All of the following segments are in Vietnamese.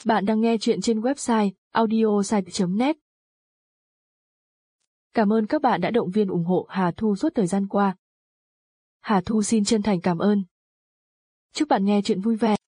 Bạn đang nghe chuyện trên website audiosite.net. Cảm ơn các bạn đã động viên ủng hộ Hà Thu suốt thời gian qua. Hà Thu xin chân thành cảm ơn. Chúc bạn nghe chuyện vui vẻ.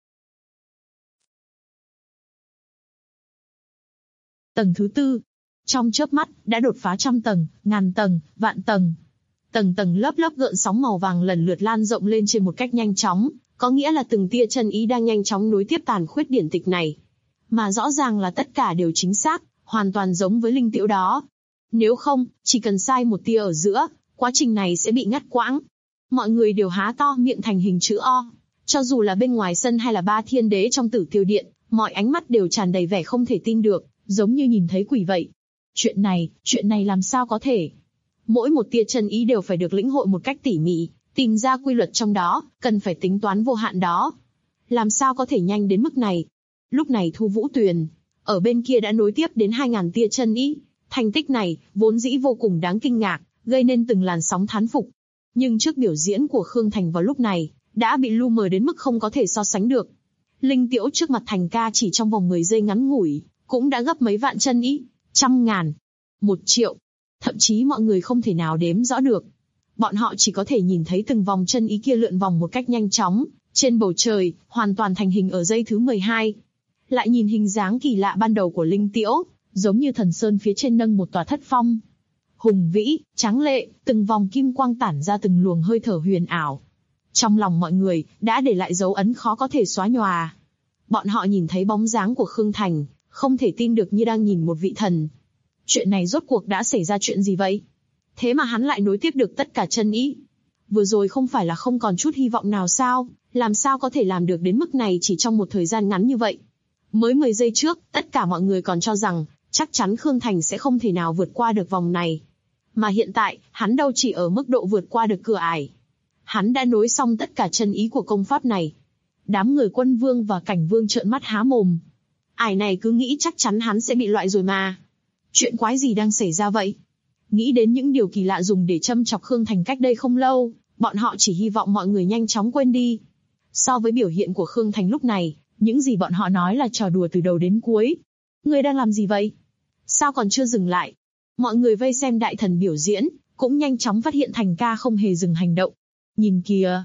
Tầng thứ 4. Trong chớp mắt, đã đột phá trăm tầng, ngàn tầng, vạn tầng. Tầng tầng lớp lớp gợn sóng màu vàng lần lượt lan rộng lên trên một cách nhanh chóng, có nghĩa là từng tia chân ý đang nhanh chóng nối tiếp tàn khuyết điển tịch này. Mà rõ ràng là tất cả đều chính xác, hoàn toàn giống với linh tiễu đó. Nếu không, chỉ cần sai một tia ở giữa, quá trình này sẽ bị ngắt quãng. Mọi người đều há to miệng thành hình chữ O. Cho dù là bên ngoài sân hay là ba thiên đế trong Tử Tiêu Điện, mọi ánh mắt đều tràn đầy vẻ không thể tin được, giống như nhìn thấy quỷ vậy. Chuyện này làm sao có thể? Mỗi một tia chân ý đều phải được lĩnh hội một cách tỉ mỉ, tìm ra quy luật trong đó, cần phải tính toán vô hạn đó. Làm sao có thể nhanh đến mức này? Lúc này Thu Vũ Tuyền, ở bên kia đã nối tiếp đến 2.000 tia chân ý. Thành tích này, vốn dĩ vô cùng đáng kinh ngạc, gây nên từng làn sóng thán phục. Nhưng trước biểu diễn của Khương Thành vào lúc này, đã bị lu mờ đến mức không có thể so sánh được. Linh tiễu trước mặt Thành ca chỉ trong vòng 10 giây ngắn ngủi, cũng đã gấp mấy vạn chân ý, 100.000, 1 triệu. Thậm chí mọi người không thể nào đếm rõ được. Bọn họ chỉ có thể nhìn thấy từng vòng chân ý kia lượn vòng một cách nhanh chóng, trên bầu trời, hoàn toàn thành hình ở giây thứ 12. Lại nhìn hình dáng kỳ lạ ban đầu của linh tiễu, giống như thần sơn phía trên nâng một tòa thất phong. Hùng vĩ, tráng lệ, từng vòng kim quang tản ra từng luồng hơi thở huyền ảo. Trong lòng mọi người, đã để lại dấu ấn khó có thể xóa nhòa. Bọn họ nhìn thấy bóng dáng của Khương Thành, không thể tin được như đang nhìn một vị thần. Chuyện này rốt cuộc đã xảy ra chuyện gì vậy? Thế mà hắn lại nối tiếp được tất cả chân ý. Vừa rồi không phải là không còn chút hy vọng nào sao? Làm sao có thể làm được đến mức này chỉ trong một thời gian ngắn như vậy? Mới 10 giây trước, tất cả mọi người còn cho rằng, chắc chắn Khương Thành sẽ không thể nào vượt qua được vòng này. Mà hiện tại, hắn đâu chỉ ở mức độ vượt qua được cửa ải. Hắn đã nối xong tất cả chân ý của công pháp này. Đám người Quân Vương và Cảnh Vương trợn mắt há mồm. Ải này cứ nghĩ chắc chắn hắn sẽ bị loại rồi mà. Chuyện quái gì đang xảy ra vậy? Nghĩ đến những điều kỳ lạ dùng để châm chọc Khương Thành cách đây không lâu, bọn họ chỉ hy vọng mọi người nhanh chóng quên đi. So với biểu hiện của Khương Thành lúc này, những gì bọn họ nói là trò đùa từ đầu đến cuối. Ngươi đang làm gì vậy? Sao còn chưa dừng lại? Mọi người vây xem đại thần biểu diễn, cũng nhanh chóng phát hiện Thành ca không hề dừng hành động. Nhìn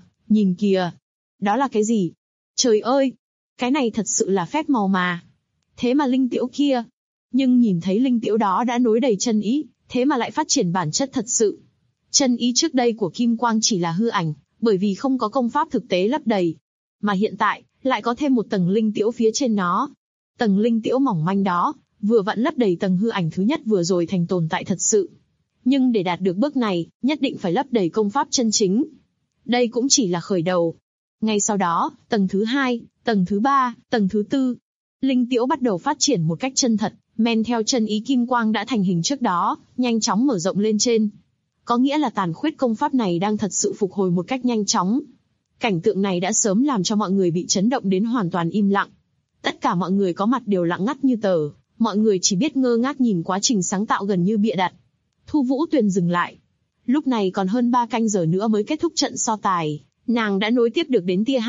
kìa. Đó là cái gì? Trời ơi! Cái này thật sự là phép màu mà. Thế mà linh tiễu kia. Nhưng nhìn thấy linh tiễu đó đã nối đầy chân ý, thế mà lại phát triển bản chất thật sự. Chân ý trước đây của Kim Quang chỉ là hư ảnh, bởi vì không có công pháp thực tế lấp đầy. Mà hiện tại, lại có thêm một tầng linh tiễu phía trên nó. Tầng linh tiễu mỏng manh đó, vừa vặn lấp đầy tầng hư ảnh thứ nhất vừa rồi thành tồn tại thật sự. Nhưng để đạt được bước này, nhất định phải lấp đầy công pháp chân chính. Đây cũng chỉ là khởi đầu. Ngay sau đó, tầng thứ 2, tầng thứ 3, tầng thứ 4. Linh tiễu bắt đầu phát triển một cách chân thật, men theo chân ý Kim Quang đã thành hình trước đó, nhanh chóng mở rộng lên trên. Có nghĩa là tàn khuyết công pháp này đang thật sự phục hồi một cách nhanh chóng. Cảnh tượng này đã sớm làm cho mọi người bị chấn động đến hoàn toàn im lặng. Tất cả mọi người có mặt đều lặng ngắt như tờ, mọi người chỉ biết ngơ ngác nhìn quá trình sáng tạo gần như bịa đặt. Thu Vũ Tuyền dừng lại. Lúc này còn hơn 3 canh giờ nữa mới kết thúc trận so tài, nàng đã nối tiếp được đến tia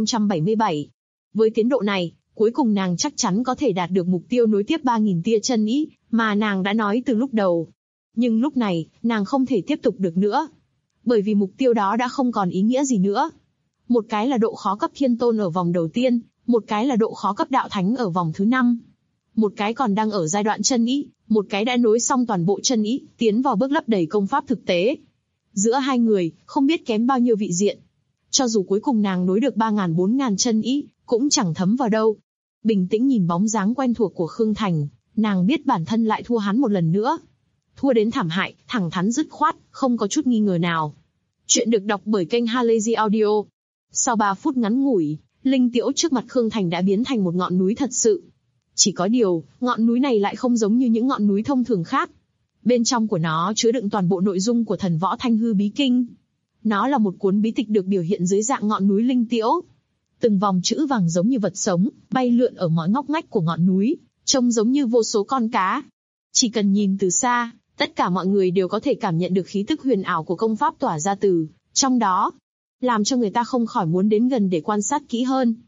2077. Với tiến độ này, cuối cùng nàng chắc chắn có thể đạt được mục tiêu nối tiếp 3.000 tia chân ý, mà nàng đã nói từ lúc đầu. Nhưng lúc này, nàng không thể tiếp tục được nữa. Bởi vì mục tiêu đó đã không còn ý nghĩa gì nữa. Một cái là độ khó cấp thiên tôn ở vòng đầu tiên, một cái là độ khó cấp đạo thánh ở vòng thứ 5. Một cái còn đang ở giai đoạn chân ý, một cái đã nối xong toàn bộ chân ý, tiến vào bước lấp đầy công pháp thực tế. Giữa hai người, không biết kém bao nhiêu vị diện. Cho dù cuối cùng nàng nối được 3.000-4.000 chân ý, cũng chẳng thấm vào đâu. Bình tĩnh nhìn bóng dáng quen thuộc của Khương Thành, nàng biết bản thân lại thua hắn một lần nữa. Thua đến thảm hại, thẳng thắn dứt khoát, không có chút nghi ngờ nào. Chuyện được đọc bởi kênh Halazy Audio. Sau 3 phút ngắn ngủi, linh tiễu trước mặt Khương Thành đã biến thành một ngọn núi thật sự. Chỉ có điều, ngọn núi này lại không giống như những ngọn núi thông thường khác. Bên trong của nó chứa đựng toàn bộ nội dung của Thần Võ Thanh Hư Bí Kinh. Nó là một cuốn bí tịch được biểu hiện dưới dạng ngọn núi linh tiễu. Từng vòng chữ vàng giống như vật sống, bay lượn ở mọi ngóc ngách của ngọn núi, trông giống như vô số con cá. Chỉ cần nhìn từ xa, tất cả mọi người đều có thể cảm nhận được khí tức huyền ảo của công pháp tỏa ra từ trong đó, làm cho người ta không khỏi muốn đến gần để quan sát kỹ hơn.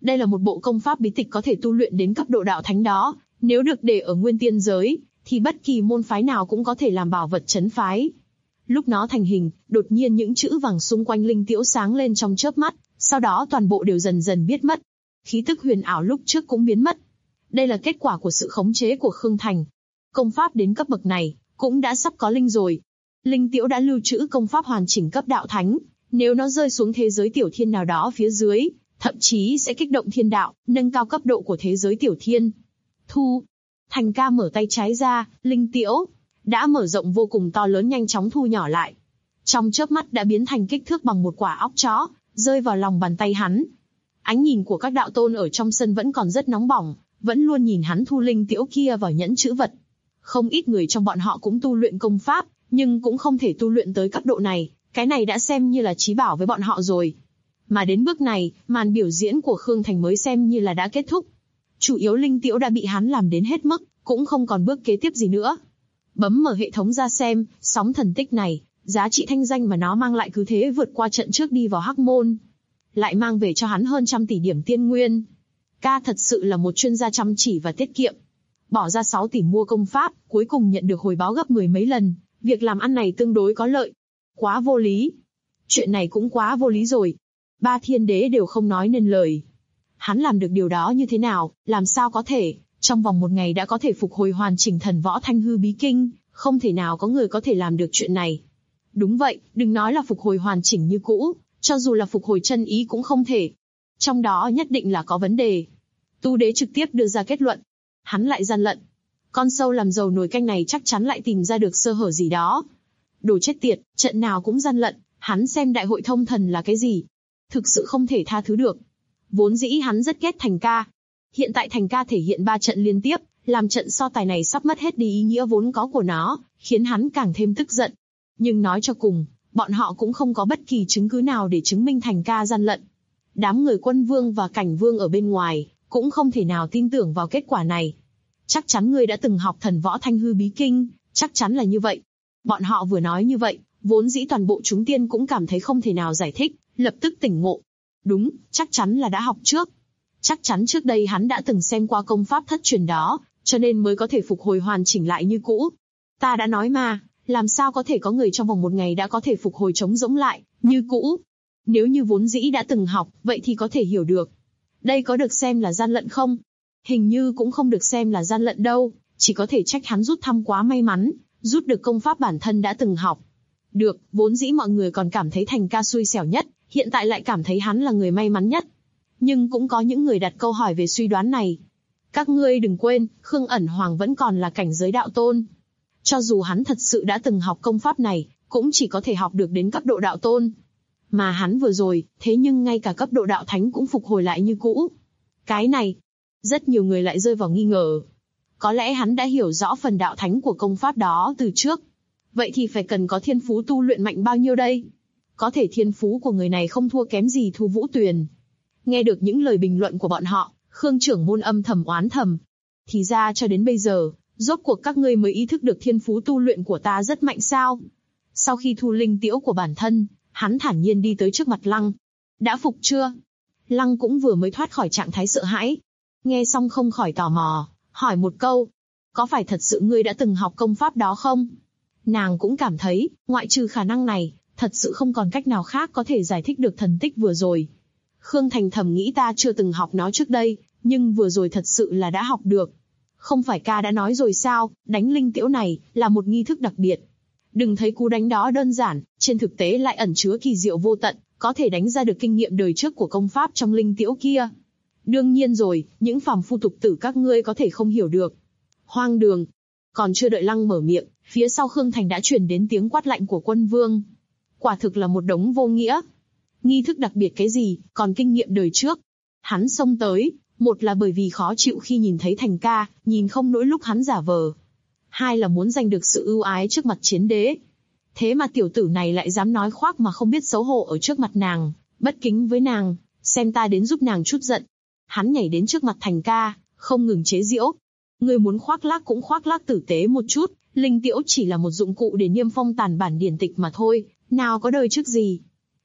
Đây là một bộ công pháp bí tịch có thể tu luyện đến cấp độ đạo thánh đó, nếu được để ở nguyên tiên giới, thì bất kỳ môn phái nào cũng có thể làm bảo vật trấn phái. Lúc nó thành hình, đột nhiên những chữ vàng xung quanh linh tiễu sáng lên trong chớp mắt, sau đó toàn bộ đều dần dần biến mất. Khí tức huyền ảo lúc trước cũng biến mất. Đây là kết quả của sự khống chế của Khương Thành. Công pháp đến cấp bậc này, cũng đã sắp có linh rồi. Linh tiễu đã lưu trữ công pháp hoàn chỉnh cấp đạo thánh, nếu nó rơi xuống thế giới tiểu thiên nào đó phía dưới, thậm chí sẽ kích động thiên đạo, nâng cao cấp độ của thế giới tiểu thiên. Thu. Thành ca mở tay trái ra, linh tiễu đã mở rộng vô cùng to lớn nhanh chóng thu nhỏ lại. Trong chớp mắt đã biến thành kích thước bằng một quả óc chó, rơi vào lòng bàn tay hắn. Ánh nhìn của các đạo tôn ở trong sân vẫn còn rất nóng bỏng, vẫn luôn nhìn hắn thu linh tiễu kia vào nhẫn chữ vật. Không ít người trong bọn họ cũng tu luyện công pháp, nhưng cũng không thể tu luyện tới cấp độ này, cái này đã xem như là chí bảo với bọn họ rồi. Mà đến bước này, màn biểu diễn của Khương Thành mới xem như là đã kết thúc. Chủ yếu linh tiễu đã bị hắn làm đến hết mức, cũng không còn bước kế tiếp gì nữa. Bấm mở hệ thống ra xem, sóng thần tích này, giá trị thanh danh mà nó mang lại cứ thế vượt qua trận trước đi vào Hắc Môn. Lại mang về cho hắn hơn 100 tỷ điểm tiên nguyên. Ca thật sự là một chuyên gia chăm chỉ và tiết kiệm. Bỏ ra 6 tỷ mua công pháp, cuối cùng nhận được hồi báo gấp 10 mấy lần. Việc làm ăn này tương đối có lợi. Quá vô lý. Chuyện này cũng quá vô lý rồi. 3 thiên đế đều không nói nên lời. Hắn làm được điều đó như thế nào, làm sao có thể, trong vòng 1 ngày đã có thể phục hồi hoàn chỉnh thần võ thanh hư bí kinh, không thể nào có người có thể làm được chuyện này. Đúng vậy, đừng nói là phục hồi hoàn chỉnh như cũ, cho dù là phục hồi chân ý cũng không thể. Trong đó nhất định là có vấn đề. Tu đế trực tiếp đưa ra kết luận. Hắn lại gian lận. Con sâu làm dầu nồi canh này chắc chắn lại tìm ra được sơ hở gì đó. Đồ chết tiệt, trận nào cũng gian lận, hắn xem đại hội thông thần là cái gì. Thực sự không thể tha thứ được. Vốn dĩ hắn rất ghét Thành ca. Hiện tại Thành ca thể hiện 3 trận liên tiếp, làm trận so tài này sắp mất hết đi ý nghĩa vốn có của nó, khiến hắn càng thêm tức giận. Nhưng nói cho cùng, bọn họ cũng không có bất kỳ chứng cứ nào để chứng minh Thành ca gian lận. Đám người Quân Vương và Cảnh Vương ở bên ngoài, cũng không thể nào tin tưởng vào kết quả này. Chắc chắn ngươi đã từng học thần võ thanh hư bí kinh, chắc chắn là như vậy. Bọn họ vừa nói như vậy, vốn dĩ toàn bộ chúng tiên cũng cảm thấy không thể nào giải thích, lập tức tỉnh ngộ. Đúng, chắc chắn là đã học trước. Chắc chắn trước đây hắn đã từng xem qua công pháp thất truyền đó, cho nên mới có thể phục hồi hoàn chỉnh lại như cũ. Ta đã nói mà, làm sao có thể có người trong vòng 1 ngày đã có thể phục hồi trống rỗng lại, như cũ. Nếu như vốn dĩ đã từng học, vậy thì có thể hiểu được. Đây có được xem là gian lận không? Hình như cũng không được xem là gian lận đâu, chỉ có thể trách hắn rút thăm quá may mắn, rút được công pháp bản thân đã từng học. Được, vốn dĩ mọi người còn cảm thấy Thành ca xui xẻo nhất, hiện tại lại cảm thấy hắn là người may mắn nhất. Nhưng cũng có những người đặt câu hỏi về suy đoán này. Các ngươi đừng quên, Khương ẩn hoàng vẫn còn là cảnh giới đạo tôn. Cho dù hắn thật sự đã từng học công pháp này, cũng chỉ có thể học được đến cấp độ đạo tôn. Mà hắn vừa rồi, thế nhưng ngay cả cấp độ đạo thánh cũng phục hồi lại như cũ. Cái này, rất nhiều người lại rơi vào nghi ngờ. Có lẽ hắn đã hiểu rõ phần đạo thánh của công pháp đó từ trước. Vậy thì phải cần có thiên phú tu luyện mạnh bao nhiêu đây? Có thể thiên phú của người này không thua kém gì Thu Vũ Tuyền. Nghe được những lời bình luận của bọn họ, Khương trưởng môn âm thầm oán thầm. Thì ra cho đến bây giờ, rốt cuộc các ngươi mới ý thức được thiên phú tu luyện của ta rất mạnh sao? Sau khi thu linh tiễu của bản thân, hắn thản nhiên đi tới trước mặt Lăng. Đã phục chưa? Lăng cũng vừa mới thoát khỏi trạng thái sợ hãi. Nghe xong không khỏi tò mò, hỏi một câu. Có phải thật sự ngươi đã từng học công pháp đó không? Nàng cũng cảm thấy, ngoại trừ khả năng này, thật sự không còn cách nào khác có thể giải thích được thần tích vừa rồi. Khương Thành thầm nghĩ ta chưa từng học nó trước đây, nhưng vừa rồi thật sự là đã học được. Không phải ca đã nói rồi sao, đánh linh tiễu này là một nghi thức đặc biệt. Đừng thấy cú đánh đó đơn giản, trên thực tế lại ẩn chứa kỳ diệu vô tận, có thể đánh ra được kinh nghiệm đời trước của công pháp trong linh tiễu kia. Đương nhiên rồi, những phàm phu tục tử các ngươi có thể không hiểu được. Hoang đường. Còn chưa đợi Lăng mở miệng, phía sau Khương Thành đã truyền đến tiếng quát lạnh của Quân Vương. Quả thực là một đống vô nghĩa. Nghi thức đặc biệt cái gì, còn kinh nghiệm đời trước. Hắn xông tới, một là bởi vì khó chịu khi nhìn thấy Thành ca, nhìn không nỗi lúc hắn giả vờ. Hai là muốn giành được sự ưu ái trước mặt chiến đế. Thế mà tiểu tử này lại dám nói khoác mà không biết xấu hổ ở trước mặt nàng, bất kính với nàng, xem ta đến giúp nàng chút giận. Hắn nhảy đến trước mặt Thành ca, không ngừng chế giễu. Ngươi muốn khoác lác cũng khoác lác tử tế một chút, linh tiễu chỉ là một dụng cụ để niêm phong tàn bản điển tịch mà thôi, nào có đời trước gì.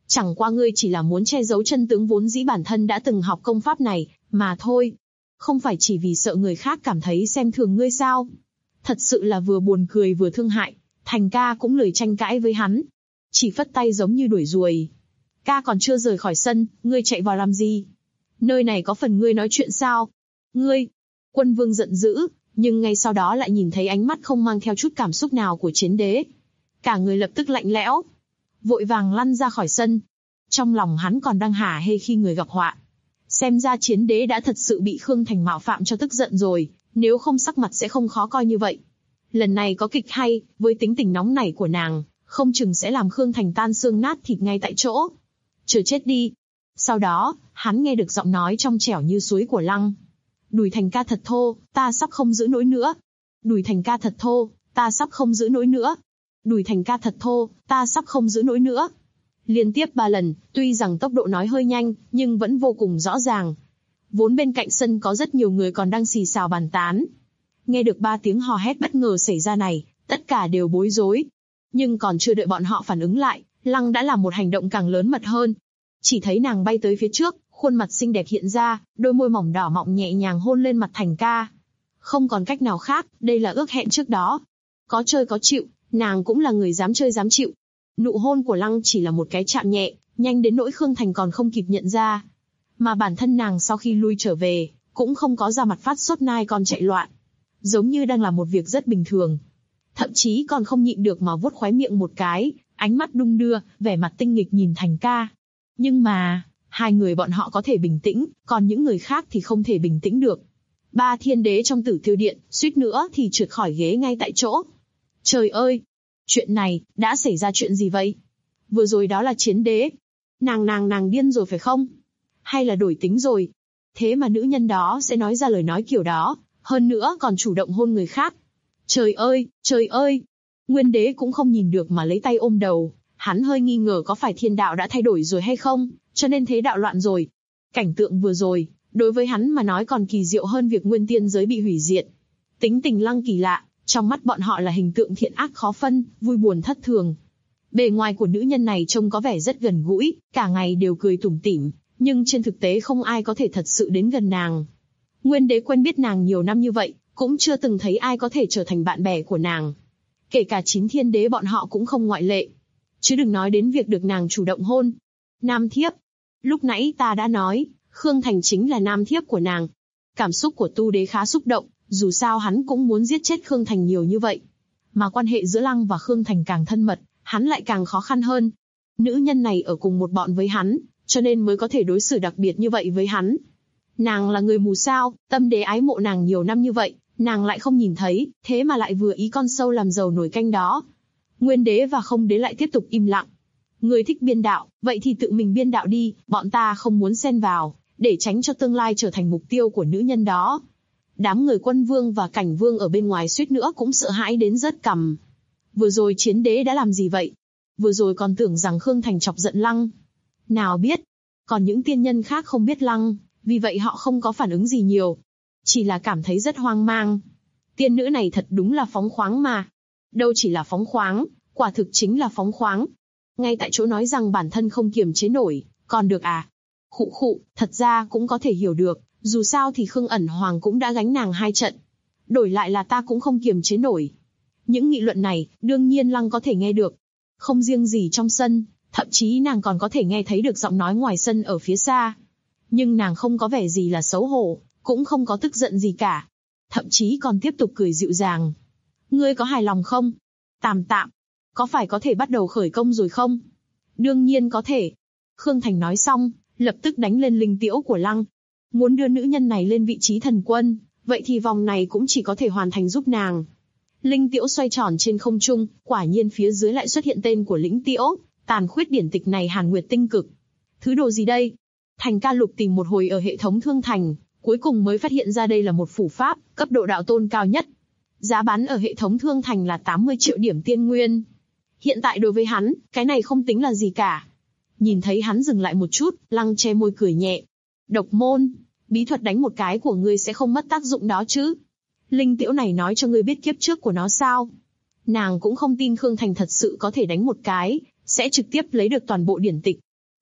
Chẳng qua ngươi chỉ là muốn che giấu chân tướng vốn dĩ bản thân đã từng học công pháp này, mà thôi. Không phải chỉ vì sợ người khác cảm thấy xem thường ngươi sao? Thật sự là vừa buồn cười vừa thương hại. Thành ca cũng lười tranh cãi với hắn. Chỉ phất tay giống như đuổi ruồi. Ca còn chưa rời khỏi sân, ngươi chạy vào làm gì? Nơi này có phần ngươi nói chuyện sao? Ngươi! Quân vương giận dữ, nhưng ngay sau đó lại nhìn thấy ánh mắt không mang theo chút cảm xúc nào của chiến đế. Cả người lập tức lạnh lẽo. Vội vàng lăn ra khỏi sân. Trong lòng hắn còn đang hả hê khi người gặp họa. Xem ra chiến đế đã thật sự bị Khương Thành mạo phạm cho tức giận rồi, nếu không sắc mặt sẽ không khó coi như vậy. Lần này có kịch hay, với tính tình nóng nảy của nàng, không chừng sẽ làm Khương Thành tan xương nát thịt ngay tại chỗ. Chờ chết đi. Sau đó, hắn nghe được giọng nói trong trẻo như suối của Lăng. Đùi Thành ca thật thô, ta sắp không giữ nổi nữa. Đùi Thành ca thật thô, ta sắp không giữ nổi nữa. Đùi Thành ca thật thô, ta sắp không giữ nổi nữa. Liên tiếp 3 lần, tuy rằng tốc độ nói hơi nhanh, nhưng vẫn vô cùng rõ ràng. Vốn bên cạnh sân có rất nhiều người còn đang xì xào bàn tán. Nghe được 3 tiếng hò hét bất ngờ xảy ra này, tất cả đều bối rối. Nhưng còn chưa đợi bọn họ phản ứng lại, Lăng đã làm một hành động càng lớn mật hơn. Chỉ thấy nàng bay tới phía trước, khuôn mặt xinh đẹp hiện ra, đôi môi mỏng đỏ mọng nhẹ nhàng hôn lên mặt Thành ca. Không còn cách nào khác, đây là ước hẹn trước đó. Có chơi có chịu, nàng cũng là người dám chơi dám chịu. Nụ hôn của Lăng chỉ là một cái chạm nhẹ, nhanh đến nỗi Khương Thành còn không kịp nhận ra. Mà bản thân nàng sau khi lui trở về, cũng không có ra mặt phát sốt nai còn chạy loạn. Giống như đang làm một việc rất bình thường. Thậm chí còn không nhịn được mà vuốt khóe miệng một cái, ánh mắt đung đưa, vẻ mặt tinh nghịch nhìn Thành ca. Nhưng mà, hai người bọn họ có thể bình tĩnh, còn những người khác thì không thể bình tĩnh được. 3 thiên đế trong Tử Tiêu Điện, suýt nữa thì trượt khỏi ghế ngay tại chỗ. Trời ơi! Chuyện này, đã xảy ra chuyện gì vậy? Vừa rồi đó là chiến đế. Nàng điên rồi phải không? Hay là đổi tính rồi? Thế mà nữ nhân đó sẽ nói ra lời nói kiểu đó, hơn nữa còn chủ động hôn người khác. Trời ơi, trời ơi! Nguyên đế cũng không nhìn được mà lấy tay ôm đầu, hắn hơi nghi ngờ có phải thiên đạo đã thay đổi rồi hay không, cho nên thế đạo loạn rồi. Cảnh tượng vừa rồi, đối với hắn mà nói còn kỳ diệu hơn việc nguyên tiên giới bị hủy diệt. Tính tình Lăng kỳ lạ, trong mắt bọn họ là hình tượng thiện ác khó phân, vui buồn thất thường. Bề ngoài của nữ nhân này trông có vẻ rất gần gũi, cả ngày đều cười tủm tỉm, nhưng trên thực tế không ai có thể thật sự đến gần nàng. Nguyên đế quen biết nàng nhiều năm như vậy, cũng chưa từng thấy ai có thể trở thành bạn bè của nàng. Kể cả 9 thiên đế bọn họ cũng không ngoại lệ. Chứ đừng nói đến việc được nàng chủ động hôn. Nam thiếp. Lúc nãy ta đã nói, Khương Thành chính là nam thiếp của nàng. Cảm xúc của Tu đế khá xúc động, dù sao hắn cũng muốn giết chết Khương Thành nhiều như vậy. Mà quan hệ giữa Lăng và Khương Thành càng thân mật, hắn lại càng khó khăn hơn. Nữ nhân này ở cùng một bọn với hắn, cho nên mới có thể đối xử đặc biệt như vậy với hắn. Nàng là người mù sao, tâm đế ái mộ nàng nhiều năm như vậy, nàng lại không nhìn thấy, thế mà lại vừa ý con sâu làm dầu nồi canh đó. Nguyên đế và Không đế lại tiếp tục im lặng. Người thích biên đạo, vậy thì tự mình biên đạo đi, bọn ta không muốn xen vào, để tránh cho tương lai trở thành mục tiêu của nữ nhân đó. Đám người Quân Vương và Cảnh Vương ở bên ngoài suýt nữa cũng sợ hãi đến rớt cằm. Vừa rồi chiến đế đã làm gì vậy? Vừa rồi còn tưởng rằng Khương Thành chọc giận Lăng. Nào biết, còn những tiên nhân khác không biết Lăng, vì vậy họ không có phản ứng gì nhiều. Chỉ là cảm thấy rất hoang mang. Tiên nữ này thật đúng là phóng khoáng mà. Đâu chỉ là phóng khoáng, quả thực chính là phóng khoáng. Ngay tại chỗ nói rằng bản thân không kiềm chế nổi, còn được à? Khụ khụ, thật ra cũng có thể hiểu được, dù sao thì Khương Ẩn Hoàng cũng đã gánh nàng 2 trận. Đổi lại là ta cũng không kiềm chế nổi. Những nghị luận này, đương nhiên Lăng có thể nghe được. Không riêng gì trong sân, thậm chí nàng còn có thể nghe thấy được giọng nói ngoài sân ở phía xa. Nhưng nàng không có vẻ gì là xấu hổ, cũng không có tức giận gì cả. Thậm chí còn tiếp tục cười dịu dàng. Ngươi có hài lòng không? Tạm tạm. Có phải có thể bắt đầu khởi công rồi không? Đương nhiên có thể. Khương Thành nói xong, lập tức đánh lên linh tiễu của Lăng. Muốn đưa nữ nhân này lên vị trí thần quân, vậy thì vòng này cũng chỉ có thể hoàn thành giúp nàng. Linh tiễu xoay tròn trên không trung, quả nhiên phía dưới lại xuất hiện tên của lĩnh tiễu, tàn khuyết điển tịch này Hàn Nguyệt tinh cực. Thứ đồ gì đây? Thành ca lục tìm một hồi ở hệ thống thương thành, cuối cùng mới phát hiện ra đây là một phủ pháp, cấp độ đạo tôn cao nhất. Giá bán ở hệ thống thương thành là 80 triệu điểm tiên nguyên. Hiện tại đối với hắn, cái này không tính là gì cả. Nhìn thấy hắn dừng lại một chút, Lăng che môi cười nhẹ. Độc môn, bí thuật đánh một cái của ngươi sẽ không mất tác dụng đó chứ. Linh tiễu này nói cho ngươi biết kiếp trước của nó sao. Nàng cũng không tin Khương Thành thật sự có thể đánh một cái, sẽ trực tiếp lấy được toàn bộ điển tịch.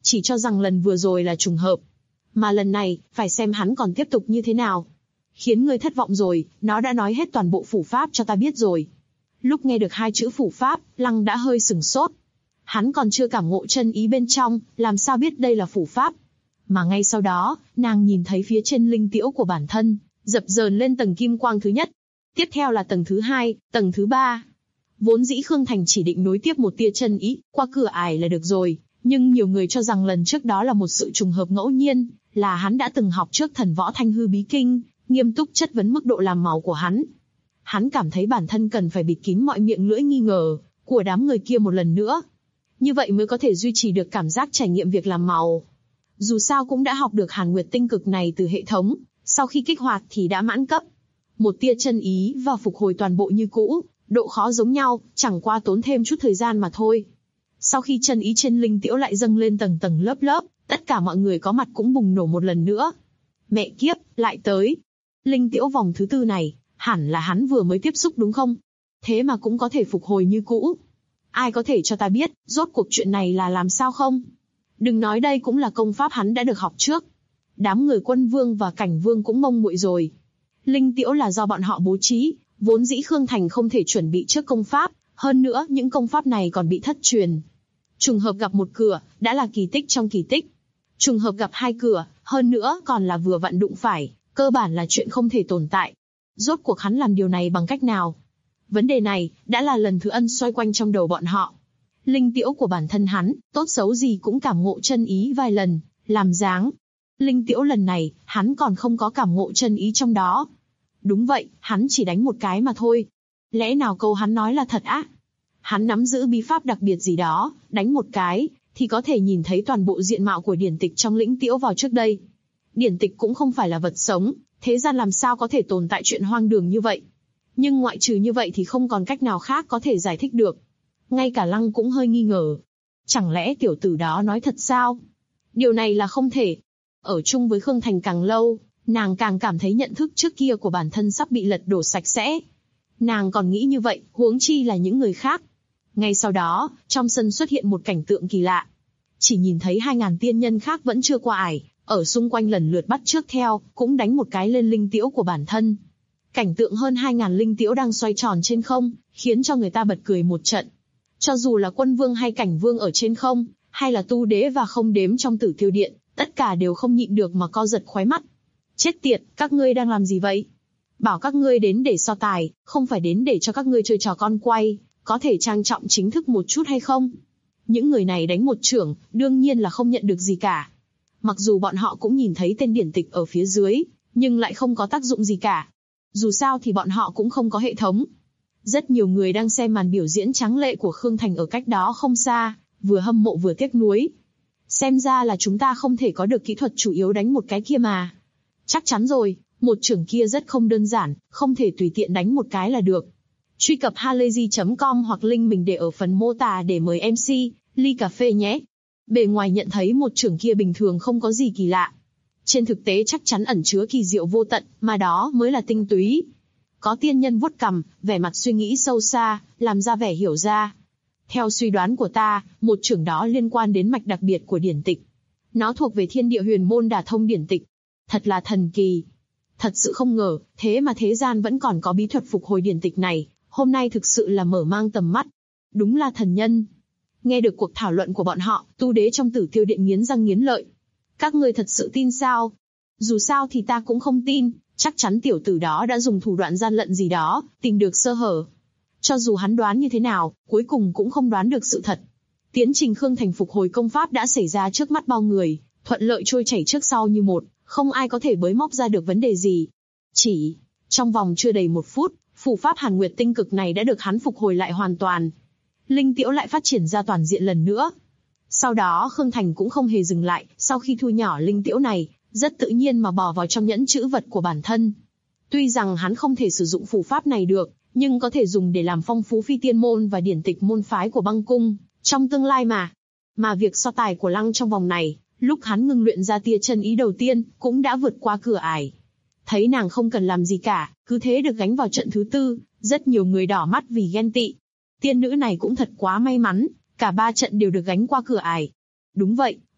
chỉ cho rằng lần vừa rồi là trùng hợp. Mà lần này, phải xem hắn còn tiếp tục như thế nào. Khiến ngươi thất vọng rồi, nó đã nói hết toàn bộ phủ pháp cho ta biết rồi. Lúc nghe được 2 chữ phủ pháp, Lăng đã hơi sừng sốt. Hắn còn chưa cảm ngộ chân ý bên trong, làm sao biết đây là phủ pháp. Mà ngay sau đó, nàng nhìn thấy phía trên linh tiễu của bản thân, dập dờn lên tầng kim quang thứ nhất. Tiếp theo là tầng thứ 2, tầng thứ 3. Vốn dĩ Khương Thành chỉ định nối tiếp một tia chân ý, qua cửa ải là được rồi. Nhưng nhiều người cho rằng lần trước đó là một sự trùng hợp ngẫu nhiên, là hắn đã từng học trước thần võ Thanh Hư Bí Kinh, nghiêm túc chất vấn mức độ làm màu của hắn. Hắn cảm thấy bản thân cần phải bịt kín mọi miệng lưỡi nghi ngờ của đám người kia một lần nữa. Như vậy mới có thể duy trì được cảm giác trải nghiệm việc làm màu. Dù sao cũng đã học được Hàn Nguyệt tinh cực này từ hệ thống, sau khi kích hoạt thì đã mãn cấp. Một tia chân ý và phục hồi toàn bộ như cũ, độ khó giống nhau, chẳng qua tốn thêm chút thời gian mà thôi. Sau khi chân ý trên linh tiễu lại dâng lên tầng tầng lớp lớp, tất cả mọi người có mặt cũng bùng nổ một lần nữa. Mẹ kiếp, lại tới. Linh tiễu vòng thứ 4 này, hẳn là hắn vừa mới tiếp xúc đúng không? Thế mà cũng có thể phục hồi như cũ. Ai có thể cho ta biết, rốt cuộc chuyện này là làm sao không? Đừng nói đây cũng là công pháp hắn đã được học trước. Đám người Quân Vương và Cảnh Vương cũng mông muội rồi. Linh tiễu là do bọn họ bố trí, vốn dĩ Khương Thành không thể chuẩn bị trước công pháp, hơn nữa những công pháp này còn bị thất truyền. Trùng hợp gặp một cửa, đã là kỳ tích trong kỳ tích. Trùng hợp gặp 2 cửa, hơn nữa còn là vừa vặn đụng phải, cơ bản là chuyện không thể tồn tại. Rốt cuộc hắn làm điều này bằng cách nào? Vấn đề này, đã là lần thứ N xoay quanh trong đầu bọn họ. Linh tiễu của bản thân hắn, tốt xấu gì cũng cảm ngộ chân ý vài lần, làm dáng. Linh tiễu lần này, hắn còn không có cảm ngộ chân ý trong đó. Đúng vậy, hắn chỉ đánh một cái mà thôi. Lẽ nào câu hắn nói là thật á? Hắn nắm giữ bí pháp đặc biệt gì đó, đánh một cái, thì có thể nhìn thấy toàn bộ diện mạo của điển tịch trong lĩnh tiễu vào trước đây. Điển tịch cũng không phải là vật sống, thế gian làm sao có thể tồn tại chuyện hoang đường như vậy. Nhưng ngoại trừ như vậy thì không còn cách nào khác có thể giải thích được. Ngay cả Lăng cũng hơi nghi ngờ. Chẳng lẽ tiểu tử đó nói thật sao? Điều này là không thể. Ở chung với Khương Thành càng lâu, nàng càng cảm thấy nhận thức trước kia của bản thân sắp bị lật đổ sạch sẽ. Nàng còn nghĩ như vậy, huống chi là những người khác. Ngay sau đó, trong sân xuất hiện một cảnh tượng kỳ lạ. Chỉ nhìn thấy 2.000 tiên nhân khác vẫn chưa qua ải, ở xung quanh lần lượt bắt chước theo, cũng đánh một cái lên linh tiễu của bản thân. Cảnh tượng hơn 2.000 linh tiễu đang xoay tròn trên không, khiến cho người ta bật cười một trận. Cho dù là Quân Vương hay Cảnh Vương ở trên không, hay là Tu Đế và Không Đếm trong Tử Tiêu Điện, tất cả đều không nhịn được mà co giật khóe mắt. Chết tiệt, các ngươi đang làm gì vậy? Bảo các ngươi đến để so tài, không phải đến để cho các ngươi chơi trò con quay, có thể trang trọng chính thức một chút hay không? Những người này đánh một chưởng, đương nhiên là không nhận được gì cả. Mặc dù bọn họ cũng nhìn thấy tên điển tịch ở phía dưới, nhưng lại không có tác dụng gì cả. Dù sao thì bọn họ cũng không có hệ thống. Rất nhiều người đang xem màn biểu diễn tráng lệ của Khương Thành ở cách đó không xa, vừa hâm mộ vừa tiếc nuối. Xem ra là chúng ta không thể có được kỹ thuật chủ yếu đánh một cái kia mà. Chắc chắn rồi, một chưởng kia rất không đơn giản, không thể tùy tiện đánh một cái là được. Truy cập halayzi.com hoặc link mình để ở phần mô tả để mời MC, ly cà phê nhé. Bề ngoài nhận thấy một chưởng kia bình thường không có gì kỳ lạ. Trên thực tế chắc chắn ẩn chứa kỳ diệu vô tận, mà đó mới là tinh túy. Có tiên nhân vuốt cằm, vẻ mặt suy nghĩ sâu xa, làm ra vẻ hiểu ra. Theo suy đoán của ta, một chưởng đó liên quan đến mạch đặc biệt của điển tịch. Nó thuộc về thiên địa huyền môn đả thông điển tịch. Thật là thần kỳ. Thật sự không ngờ, thế mà thế gian vẫn còn có bí thuật phục hồi điển tịch này, hôm nay thực sự là mở mang tầm mắt. Đúng là thần nhân. Nghe được cuộc thảo luận của bọn họ, Tu Đế trong Tử Tiêu Điện nghiến răng nghiến lợi. Các ngươi thật sự tin sao? Dù sao thì ta cũng không tin, chắc chắn tiểu tử đó đã dùng thủ đoạn gian lận gì đó, tìm được sơ hở. Cho dù hắn đoán như thế nào, cuối cùng cũng không đoán được sự thật. Tiến trình Khương Thành phục hồi công pháp đã xảy ra trước mắt bao người, thuận lợi trôi chảy trước sau như một, không ai có thể bới móc ra được vấn đề gì. Chỉ trong vòng chưa đầy 1 phút, phủ pháp Hàn Nguyệt tinh cực này đã được hắn phục hồi lại hoàn toàn. Linh tiễu lại phát triển ra toàn diện lần nữa. Sau đó Khương Thành cũng không hề dừng lại, sau khi thu nhỏ linh tiễu này, rất tự nhiên mà bỏ vào trong nhẫn chữ vật của bản thân. Tuy rằng hắn không thể sử dụng phù pháp này được, nhưng có thể dùng để làm phong phú phi tiên môn và điển tịch môn phái của băng cung, trong tương lai mà. Mà việc so tài của Lăng trong vòng này, lúc hắn ngưng luyện ra tia chân ý đầu tiên, cũng đã vượt qua cửa ải. Thấy nàng không cần làm gì cả, cứ thế được gánh vào trận thứ 4, rất nhiều người đỏ mắt vì ghen tị. Tiên nữ này cũng thật quá may mắn, cả 3 trận đều được gánh qua cửa ải. Đúng vậy,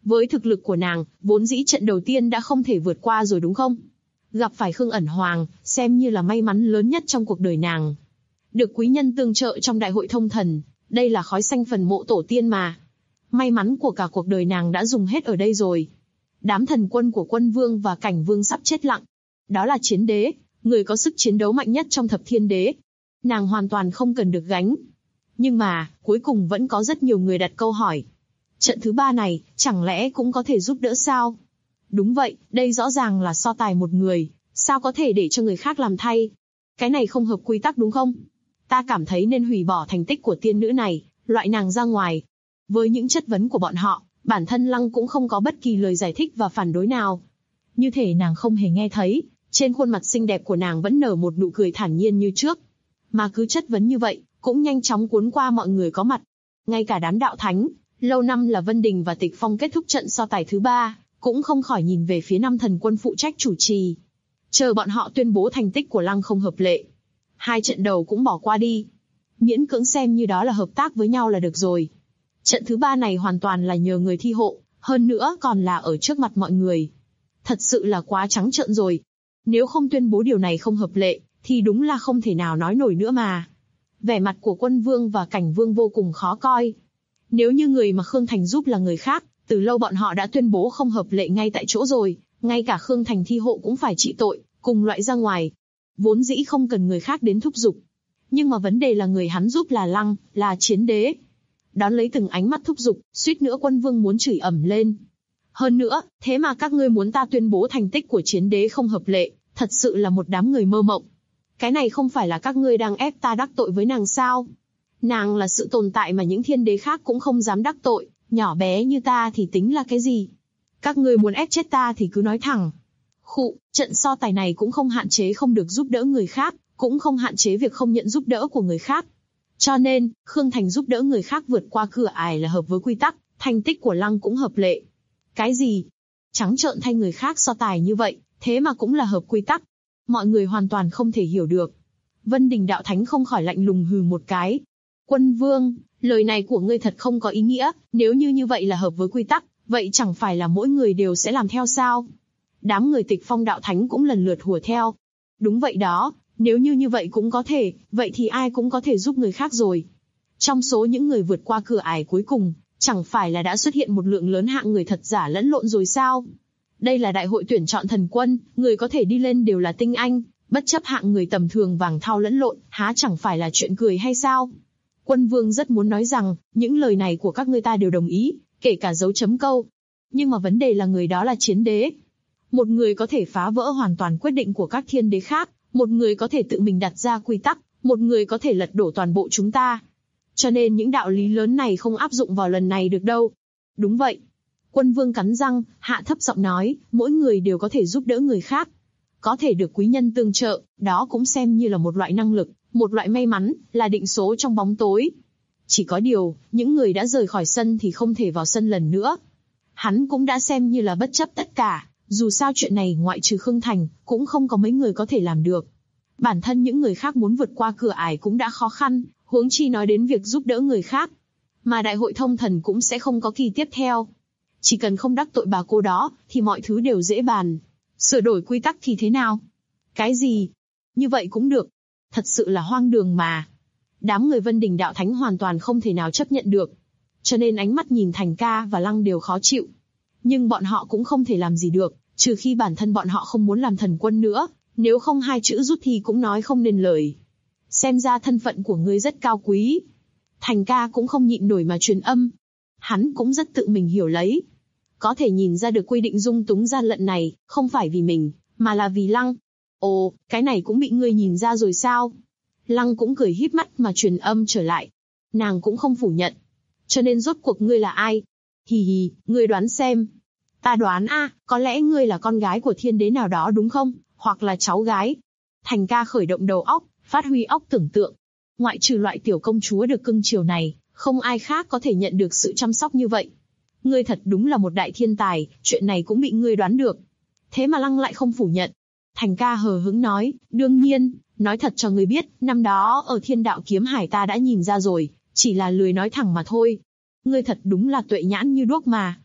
Với thực lực của nàng, vốn dĩ trận đầu tiên đã không thể vượt qua rồi đúng không? Gặp phải Khương Ẩn Hoàng, xem như là may mắn lớn nhất trong cuộc đời nàng. Được quý nhân tương trợ trong đại hội thông thần, đây là khói xanh phần mộ tổ tiên mà. May mắn của cả cuộc đời nàng đã dùng hết ở đây rồi. Đám thần quân của Quân Vương và Cảnh Vương sắp chết lặng. Đó là chiến đế, người có sức chiến đấu mạnh nhất trong thập thiên đế. Nàng hoàn toàn không cần được gánh. Nhưng mà, cuối cùng vẫn có rất nhiều người đặt câu hỏi. Trận thứ 3 này, chẳng lẽ cũng có thể giúp đỡ sao? Đúng vậy, đây rõ ràng là so tài một người, sao có thể để cho người khác làm thay? Cái này không hợp quy tắc đúng không? Ta cảm thấy nên hủy bỏ thành tích của tiên nữ này, loại nàng ra ngoài. Với những chất vấn của bọn họ, bản thân Lăng cũng không có bất kỳ lời giải thích và phản đối nào. Như thể nàng không hề nghe thấy, trên khuôn mặt xinh đẹp của nàng vẫn nở một nụ cười thản nhiên như trước. Mà cứ chất vấn như vậy, cũng nhanh chóng cuốn qua mọi người có mặt. Ngay cả đám đạo thánh, lâu năm là Vân Đình và Tịch Phong kết thúc trận so tài thứ 3, cũng không khỏi nhìn về phía 5 thần quân phụ trách chủ trì. Chờ bọn họ tuyên bố thành tích của Lăng không hợp lệ. 2 trận đầu cũng bỏ qua đi. Miễn cưỡng xem như đó là hợp tác với nhau là được rồi. Trận thứ 3 này hoàn toàn là nhờ người thi hộ, hơn nữa còn là ở trước mặt mọi người. Thật sự là quá trắng trợn rồi. Nếu không tuyên bố điều này không hợp lệ, thì đúng là không thể nào nói nổi nữa mà. Vẻ mặt của Quân Vương và Cảnh Vương vô cùng khó coi. Nếu như người mà Khương Thành giúp là người khác, từ lâu bọn họ đã tuyên bố không hợp lệ ngay tại chỗ rồi, ngay cả Khương Thành thi hộ cũng phải trị tội, cùng loại ra ngoài. Vốn dĩ không cần người khác đến thúc giục. Nhưng mà vấn đề là người hắn giúp là Lăng, là chiến đế. Đón lấy từng ánh mắt thúc giục, suýt nữa Quân Vương muốn chửi ầm lên. Hơn nữa, thế mà các ngươi muốn ta tuyên bố thành tích của chiến đế không hợp lệ, thật sự là một đám người mơ mộng. Cái này không phải là các ngươi đang ép ta đắc tội với nàng sao? Nàng là sự tồn tại mà những thiên đế khác cũng không dám đắc tội, nhỏ bé như ta thì tính là cái gì? Các ngươi muốn ép chết ta thì cứ nói thẳng. Khụ, trận so tài này cũng không hạn chế không được giúp đỡ người khác, cũng không hạn chế việc không nhận giúp đỡ của người khác. Cho nên, Khương Thành giúp đỡ người khác vượt qua cửa ải là hợp với quy tắc, thành tích của Lăng cũng hợp lệ. Cái gì? Trắng trợn thay người khác so tài như vậy, thế mà cũng là hợp quy tắc. Mọi người hoàn toàn không thể hiểu được. Vân Đình đạo thánh không khỏi lạnh lùng hừ một cái. Quân Vương, lời này của ngươi thật không có ý nghĩa, nếu như vậy là hợp với quy tắc, vậy chẳng phải là mỗi người đều sẽ làm theo sao? Đám người Tịch Phong đạo thánh cũng lần lượt hùa theo. Đúng vậy đó, nếu như vậy cũng có thể, vậy thì ai cũng có thể giúp người khác rồi. Trong số những người vượt qua cửa ải cuối cùng, chẳng phải là đã xuất hiện một lượng lớn hạng người thật giả lẫn lộn rồi sao? Đây là đại hội tuyển chọn thần quân, người có thể đi lên đều là tinh anh, bất chấp hạng người tầm thường vàng thau lẫn lộn, há chẳng phải là chuyện cười hay sao? Quân Vương rất muốn nói rằng, những lời này của các ngươi ta đều đồng ý, kể cả dấu chấm câu. Nhưng mà vấn đề là người đó là chiến đế. Một người có thể phá vỡ hoàn toàn quyết định của các thiên đế khác, một người có thể tự mình đặt ra quy tắc, một người có thể lật đổ toàn bộ chúng ta. Cho nên những đạo lý lớn này không áp dụng vào lần này được đâu. Đúng vậy. Quân Vương cắn răng, hạ thấp giọng nói, mỗi người đều có thể giúp đỡ người khác. Có thể được quý nhân tương trợ, đó cũng xem như là một loại năng lực, một loại may mắn, là định số trong bóng tối. Chỉ có điều, những người đã rời khỏi sân thì không thể vào sân lần nữa. Hắn cũng đã xem như là bất chấp tất cả, dù sao chuyện này ngoại trừ Khương Thành, cũng không có mấy người có thể làm được. Bản thân những người khác muốn vượt qua cửa ải cũng đã khó khăn, huống chi nói đến việc giúp đỡ người khác. Mà đại hội thông thần cũng sẽ không có kỳ tiếp theo. Chỉ cần không đắc tội bà cô đó, thì mọi thứ đều dễ bàn. Sửa đổi quy tắc thì thế nào? Cái gì? Như vậy cũng được. Thật sự là hoang đường mà. Đám người Vân Đình đạo thánh hoàn toàn không thể nào chấp nhận được. Cho nên ánh mắt nhìn Thành Ca và Lăng đều khó chịu. Nhưng bọn họ cũng không thể làm gì được, trừ khi bản thân bọn họ không muốn làm thần quân nữa, nếu không hai chữ rút thì cũng nói không nên lời. Xem ra thân phận của ngươi rất cao quý. Thành Ca cũng không nhịn nổi mà truyền âm. Hắn cũng rất tự mình hiểu lấy. Có thể nhìn ra được quy định dung túng gian lận này, không phải vì mình, mà là vì Lăng. Ồ, cái này cũng bị ngươi nhìn ra rồi sao? Lăng cũng cười híp mắt mà truyền âm trở lại. Nàng cũng không phủ nhận. Cho nên rốt cuộc ngươi là ai? Hì hì, ngươi đoán xem. Ta đoán có lẽ ngươi là con gái của thiên đế nào đó đúng không? Hoặc là cháu gái. Thành Ca khởi động đầu óc, phát huy óc tưởng tượng. Ngoại trừ loại tiểu công chúa được cưng chiều này, không ai khác có thể nhận được sự chăm sóc như vậy. Ngươi thật đúng là một đại thiên tài, chuyện này cũng bị ngươi đoán được. Thế mà Lăng lại không phủ nhận. Thành Ca hờ hững nói, đương nhiên, nói thật cho ngươi biết, năm đó ở Thiên Đạo Kiếm Hải ta đã nhìn ra rồi, chỉ là lười nói thẳng mà thôi. Ngươi thật đúng là tuệ nhãn như đuốc mà.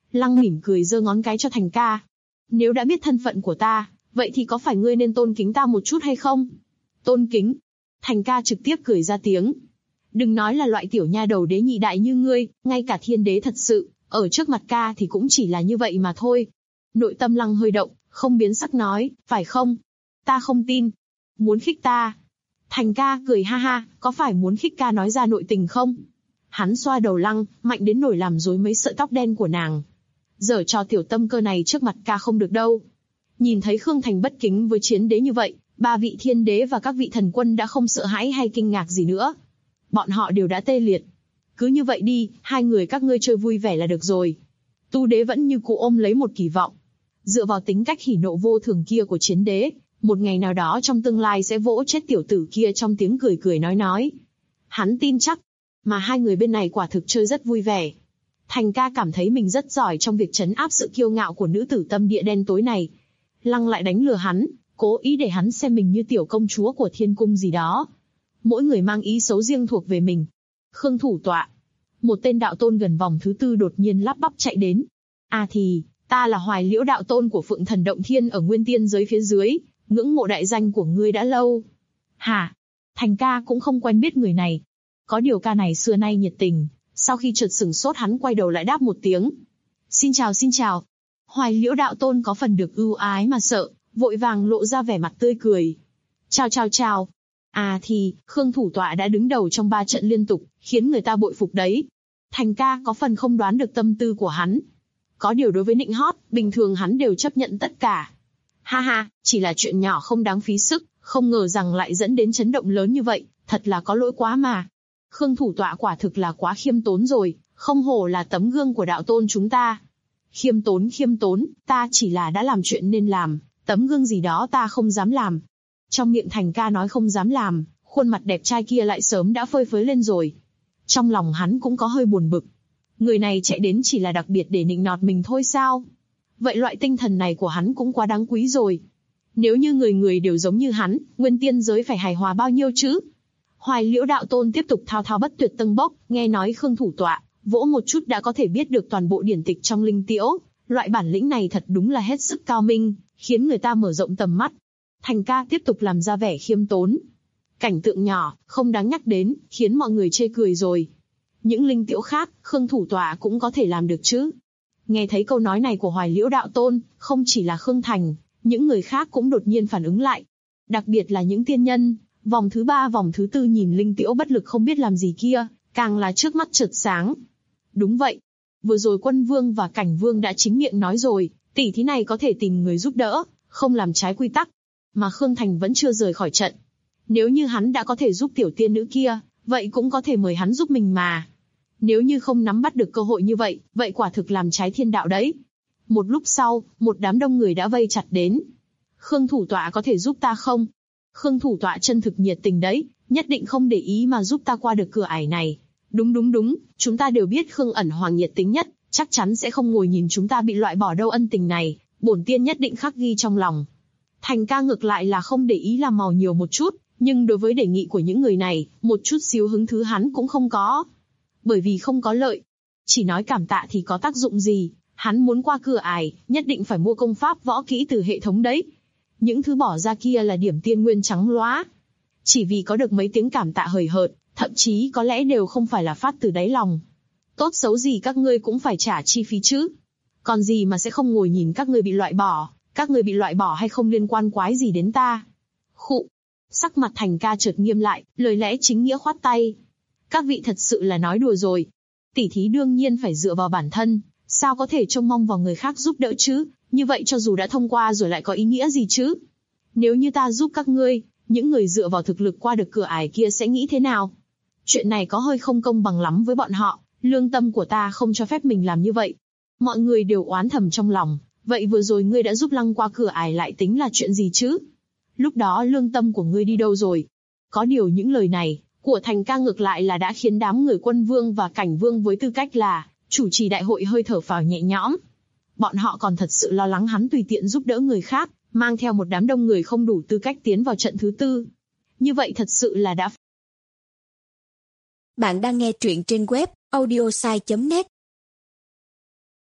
Lăng mỉm cười giơ ngón cái cho Thành ca. Nếu đã biết thân phận của ta, vậy thì có phải ngươi nên tôn kính ta một chút hay không? Tôn kính. Thành ca trực tiếp cười ra tiếng. Đừng nói là loại tiểu nha đầu đế nhị đại như ngươi, ngay cả thiên đế thật sự, ở trước mặt ca thì cũng chỉ là như vậy mà thôi. Nội tâm Lăng hơi động, không biến sắc nói, phải không? Ta không tin. Muốn khích ta? Thành ca cười ha ha, có phải muốn khích ca nói ra nội tình không? Hắn xoa đầu Lăng, mạnh đến nổi làm rối mấy sợi tóc đen của nàng. Giở trò tiểu tâm cơ này trước mặt ca không được đâu. Nhìn thấy Khương Thành bất kính với chiến đế như vậy, ba vị thiên đế và các vị thần quân đã không sợ hãi hay kinh ngạc gì nữa. Bọn họ đều đã tê liệt. Cứ như vậy đi, hai người các ngươi chơi vui vẻ là được rồi. Tu đế vẫn như cũ ôm lấy một kỳ vọng. Dựa vào tính cách hỉ nộ vô thường kia của chiến đế, một ngày nào đó trong tương lai sẽ vỗ chết tiểu tử kia trong tiếng cười cười nói. Hắn tin chắc, mà hai người bên này quả thực chơi rất vui vẻ. Thành ca cảm thấy mình rất giỏi trong việc trấn áp sự kiêu ngạo của nữ tử tâm địa đen tối này. Lăng lại đánh lừa hắn, cố ý để hắn xem mình như tiểu công chúa của thiên cung gì đó. Mỗi người mang ý xấu riêng thuộc về mình. Khương thủ tọa. Một tên đạo tôn gần vòng thứ tư đột nhiên lắp bắp chạy đến. Thì, ta là Hoài Liễu đạo tôn của Phượng Thần Động Thiên ở Nguyên Tiên giới phía dưới, ngưỡng mộ đại danh của ngươi đã lâu. Hả? Thành ca cũng không quen biết người này. Có điều ca này xưa nay nhiệt tình, sau khi chợt sửng sốt hắn quay đầu lại đáp một tiếng. Xin chào xin chào. Hoài Liễu đạo tôn có phần được ưu ái mà sợ, vội vàng lộ ra vẻ mặt tươi cười. Chào chào chào. Thì, Khương thủ tọa đã đứng đầu trong 3 trận liên tục, khiến người ta bội phục đấy. Thành ca có phần không đoán được tâm tư của hắn. Có điều đối với nịnh hót, bình thường hắn đều chấp nhận tất cả. Ha ha, chỉ là chuyện nhỏ không đáng phí sức, không ngờ rằng lại dẫn đến chấn động lớn như vậy, thật là có lỗi quá mà. Khương thủ tọa quả thực là quá khiêm tốn rồi, không hổ là tấm gương của đạo tôn chúng ta. Khiêm tốn, ta chỉ là đã làm chuyện nên làm, tấm gương gì đó ta không dám làm. Trong miệng Thành ca nói không dám làm, khuôn mặt đẹp trai kia lại sớm đã phơi phới lên rồi. Trong lòng hắn cũng có hơi buồn bực. Người này chạy đến chỉ là đặc biệt để nịnh nọt mình thôi sao? Vậy loại tinh thần này của hắn cũng quá đáng quý rồi. Nếu như người người đều giống như hắn, Nguyên Tiên giới phải hài hòa bao nhiêu chứ? Hoài Liễu đạo tôn tiếp tục thao thao bất tuyệt tâng bốc, nghe nói Khương thủ tọa, vỗ một chút đã có thể biết được toàn bộ điển tịch trong linh tiễu. Loại bản lĩnh này thật đúng là hết sức cao minh, khiến người ta mở rộng tầm mắt. Thành ca tiếp tục làm ra vẻ khiêm tốn. Cảnh tượng nhỏ, không đáng nhắc đến, khiến mọi người chê cười rồi. Những linh tiễu khác, Khương thủ tọa cũng có thể làm được chứ. Nghe thấy câu nói này của Hoài Liễu đạo tôn, không chỉ là Khương Thành, những người khác cũng đột nhiên phản ứng lại. Đặc biệt là những tiên nhân, vòng thứ 3 vòng thứ 4 nhìn linh tiễu bất lực không biết làm gì kia, càng là trước mắt chợt sáng. Đúng vậy. Vừa rồi Quân Vương và Cảnh Vương đã chính miệng nói rồi, tỷ thí này có thể tìm người giúp đỡ, không làm trái quy tắc. Mà Khương Thành vẫn chưa rời khỏi trận. Nếu như hắn đã có thể giúp tiểu tiên nữ kia, vậy cũng có thể mời hắn giúp mình mà. Nếu như không nắm bắt được cơ hội như vậy, vậy quả thực làm trái thiên đạo đấy. Một lúc sau, một đám đông người đã vây chặt đến. Khương thủ tọa có thể giúp ta không? Khương thủ tọa chân thực nhiệt tình đấy, nhất định không để ý mà giúp ta qua được cửa ải này. Đúng, chúng ta đều biết Khương ẩn hoàng nhiệt tính nhất, chắc chắn sẽ không ngồi nhìn chúng ta bị loại bỏ đâu ân tình này, bổn tiên nhất định khắc ghi trong lòng. Thành ca ngược lại là không để ý làm màu nhiều một chút, nhưng đối với đề nghị của những người này, một chút xíu hứng thú hắn cũng không có. Bởi vì không có lợi. Chỉ nói cảm tạ thì có tác dụng gì, hắn muốn qua cửa ải, nhất định phải mua công pháp võ kỹ từ hệ thống đấy. Những thứ bỏ ra kia là điểm tiên nguyên trắng lóa. Chỉ vì có được mấy tiếng cảm tạ hời hợt, thậm chí có lẽ đều không phải là phát từ đáy lòng. Tốt xấu gì các ngươi cũng phải trả chi phí chứ. Còn gì mà sẽ không ngồi nhìn các ngươi bị loại bỏ. Các người bị loại bỏ hay không liên quan quái gì đến ta. Khụ. Sắc mặt Thành ca chợt nghiêm lại, lời lẽ chính nghĩa khoát tay. Các vị thật sự là nói đùa rồi. Tỷ thí đương nhiên phải dựa vào bản thân, sao có thể trông mong vào người khác giúp đỡ chứ, như vậy cho dù đã thông qua rồi lại có ý nghĩa gì chứ. Nếu như ta giúp các ngươi, những người dựa vào thực lực qua được cửa ải kia sẽ nghĩ thế nào? Chuyện này có hơi không công bằng lắm với bọn họ, lương tâm của ta không cho phép mình làm như vậy. Mọi người đều oán thầm trong lòng. Vậy vừa rồi ngươi đã giúp Lăng qua cửa ải lại tính là chuyện gì chứ? Lúc đó lương tâm của ngươi đi đâu rồi? Có điều những lời này của Thành ca ngược lại là đã khiến đám người Quân Vương và Cảnh Vương với tư cách là chủ trì đại hội hơi thở phào nhẹ nhõm. Bọn họ còn thật sự lo lắng hắn tùy tiện giúp đỡ người khác, mang theo một đám đông người không đủ tư cách tiến vào trận thứ 4. Như vậy thật sự là đã... Bạn đang nghe truyện trên web audiosai.net.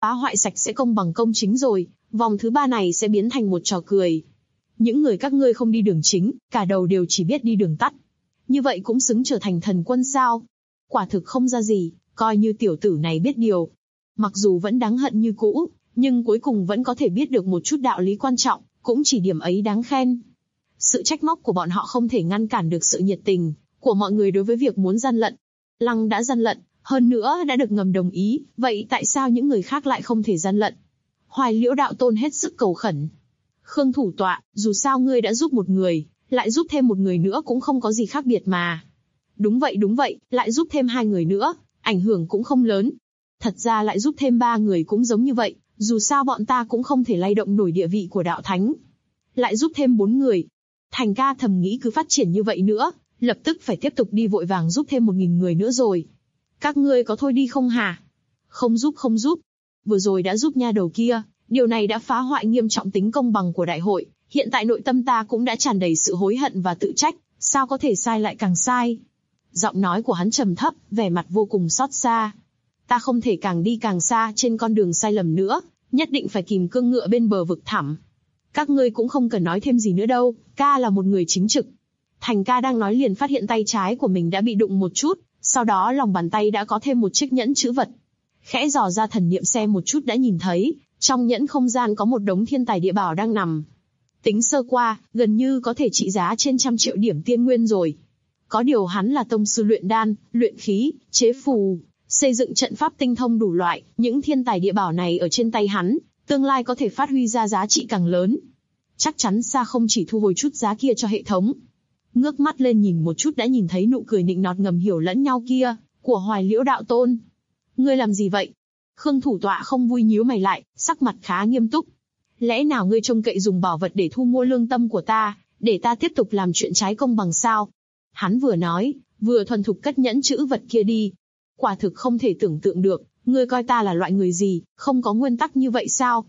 phá hoại sạch sẽ công bằng công chính rồi, vòng thứ 3 này sẽ biến thành một trò cười. Những người các ngươi không đi đường chính, cả đầu đều chỉ biết đi đường tắt. Như vậy cũng xứng trở thành thần quân sao? Quả thực không ra gì, coi như tiểu tử này biết điều. Mặc dù vẫn đáng hận như cũ, nhưng cuối cùng vẫn có thể biết được một chút đạo lý quan trọng, cũng chỉ điểm ấy đáng khen. Sự trách móc của bọn họ không thể ngăn cản được sự nhiệt tình của mọi người đối với việc muốn gian lận. Lăng đã gian lận, hơn nữa đã được ngầm đồng ý, vậy tại sao những người khác lại không thể gian lận? Hoài Liễu đạo tôn hết sức cầu khẩn. Khương thủ tọa, dù sao ngươi đã giúp một người, lại giúp thêm một người nữa cũng không có gì khác biệt mà. Đúng vậy, lại giúp thêm 2 người nữa, ảnh hưởng cũng không lớn. Thật ra lại giúp thêm 3 người cũng giống như vậy, dù sao bọn ta cũng không thể lay động nổi địa vị của đạo thánh. Lại giúp thêm 4 người. Thành ca thầm nghĩ cứ phát triển như vậy nữa, lập tức phải tiếp tục đi vội vàng giúp thêm 1000 người nữa rồi. Các ngươi có thôi đi không hả? Không giúp. Vừa rồi đã giúp nha đầu kia, điều này đã phá hoại nghiêm trọng tính công bằng của đại hội. Hiện tại nội tâm ta cũng đã tràn đầy sự hối hận và tự trách, sao có thể sai lại càng sai. Giọng nói của hắn trầm thấp, vẻ mặt vô cùng xót xa. Ta không thể càng đi càng xa trên con đường sai lầm nữa, nhất định phải kìm cương ngựa bên bờ vực thẳm. Các ngươi cũng không cần nói thêm gì nữa đâu, ca là một người chính trực. Thành ca đang nói liền phát hiện tay trái của mình đã bị đụng một chút, sau đó lòng bàn tay đã có thêm một chiếc nhẫn chữ vật. Khẽ dò ra thần niệm xem một chút đã nhìn thấy, trong nhẫn không gian có một đống thiên tài địa bảo đang nằm. Tính sơ qua, gần như có thể trị giá trên 100 triệu điểm tiên nguyên rồi. Có điều hắn là tông sư luyện đan, luyện khí, chế phù, xây dựng trận pháp tinh thông đủ loại, những thiên tài địa bảo này ở trên tay hắn, tương lai có thể phát huy ra giá trị càng lớn. Chắc chắn xa không chỉ thu hồi chút giá kia cho hệ thống. Ngước mắt lên nhìn một chút đã nhìn thấy nụ cười nịnh nọt ngầm hiểu lẫn nhau kia, của Hoài Liễu đạo tôn. Ngươi làm gì vậy? Khương thủ tọa không vui nhíu mày lại, sắc mặt khá nghiêm túc. Lẽ nào ngươi trông cậy dùng bảo vật để thu mua lương tâm của ta, để ta tiếp tục làm chuyện trái công bằng sao? Hắn vừa nói, vừa thuần thục cất nhẫn chữ vật kia đi. Quả thực không thể tưởng tượng được, ngươi coi ta là loại người gì, không có nguyên tắc như vậy sao?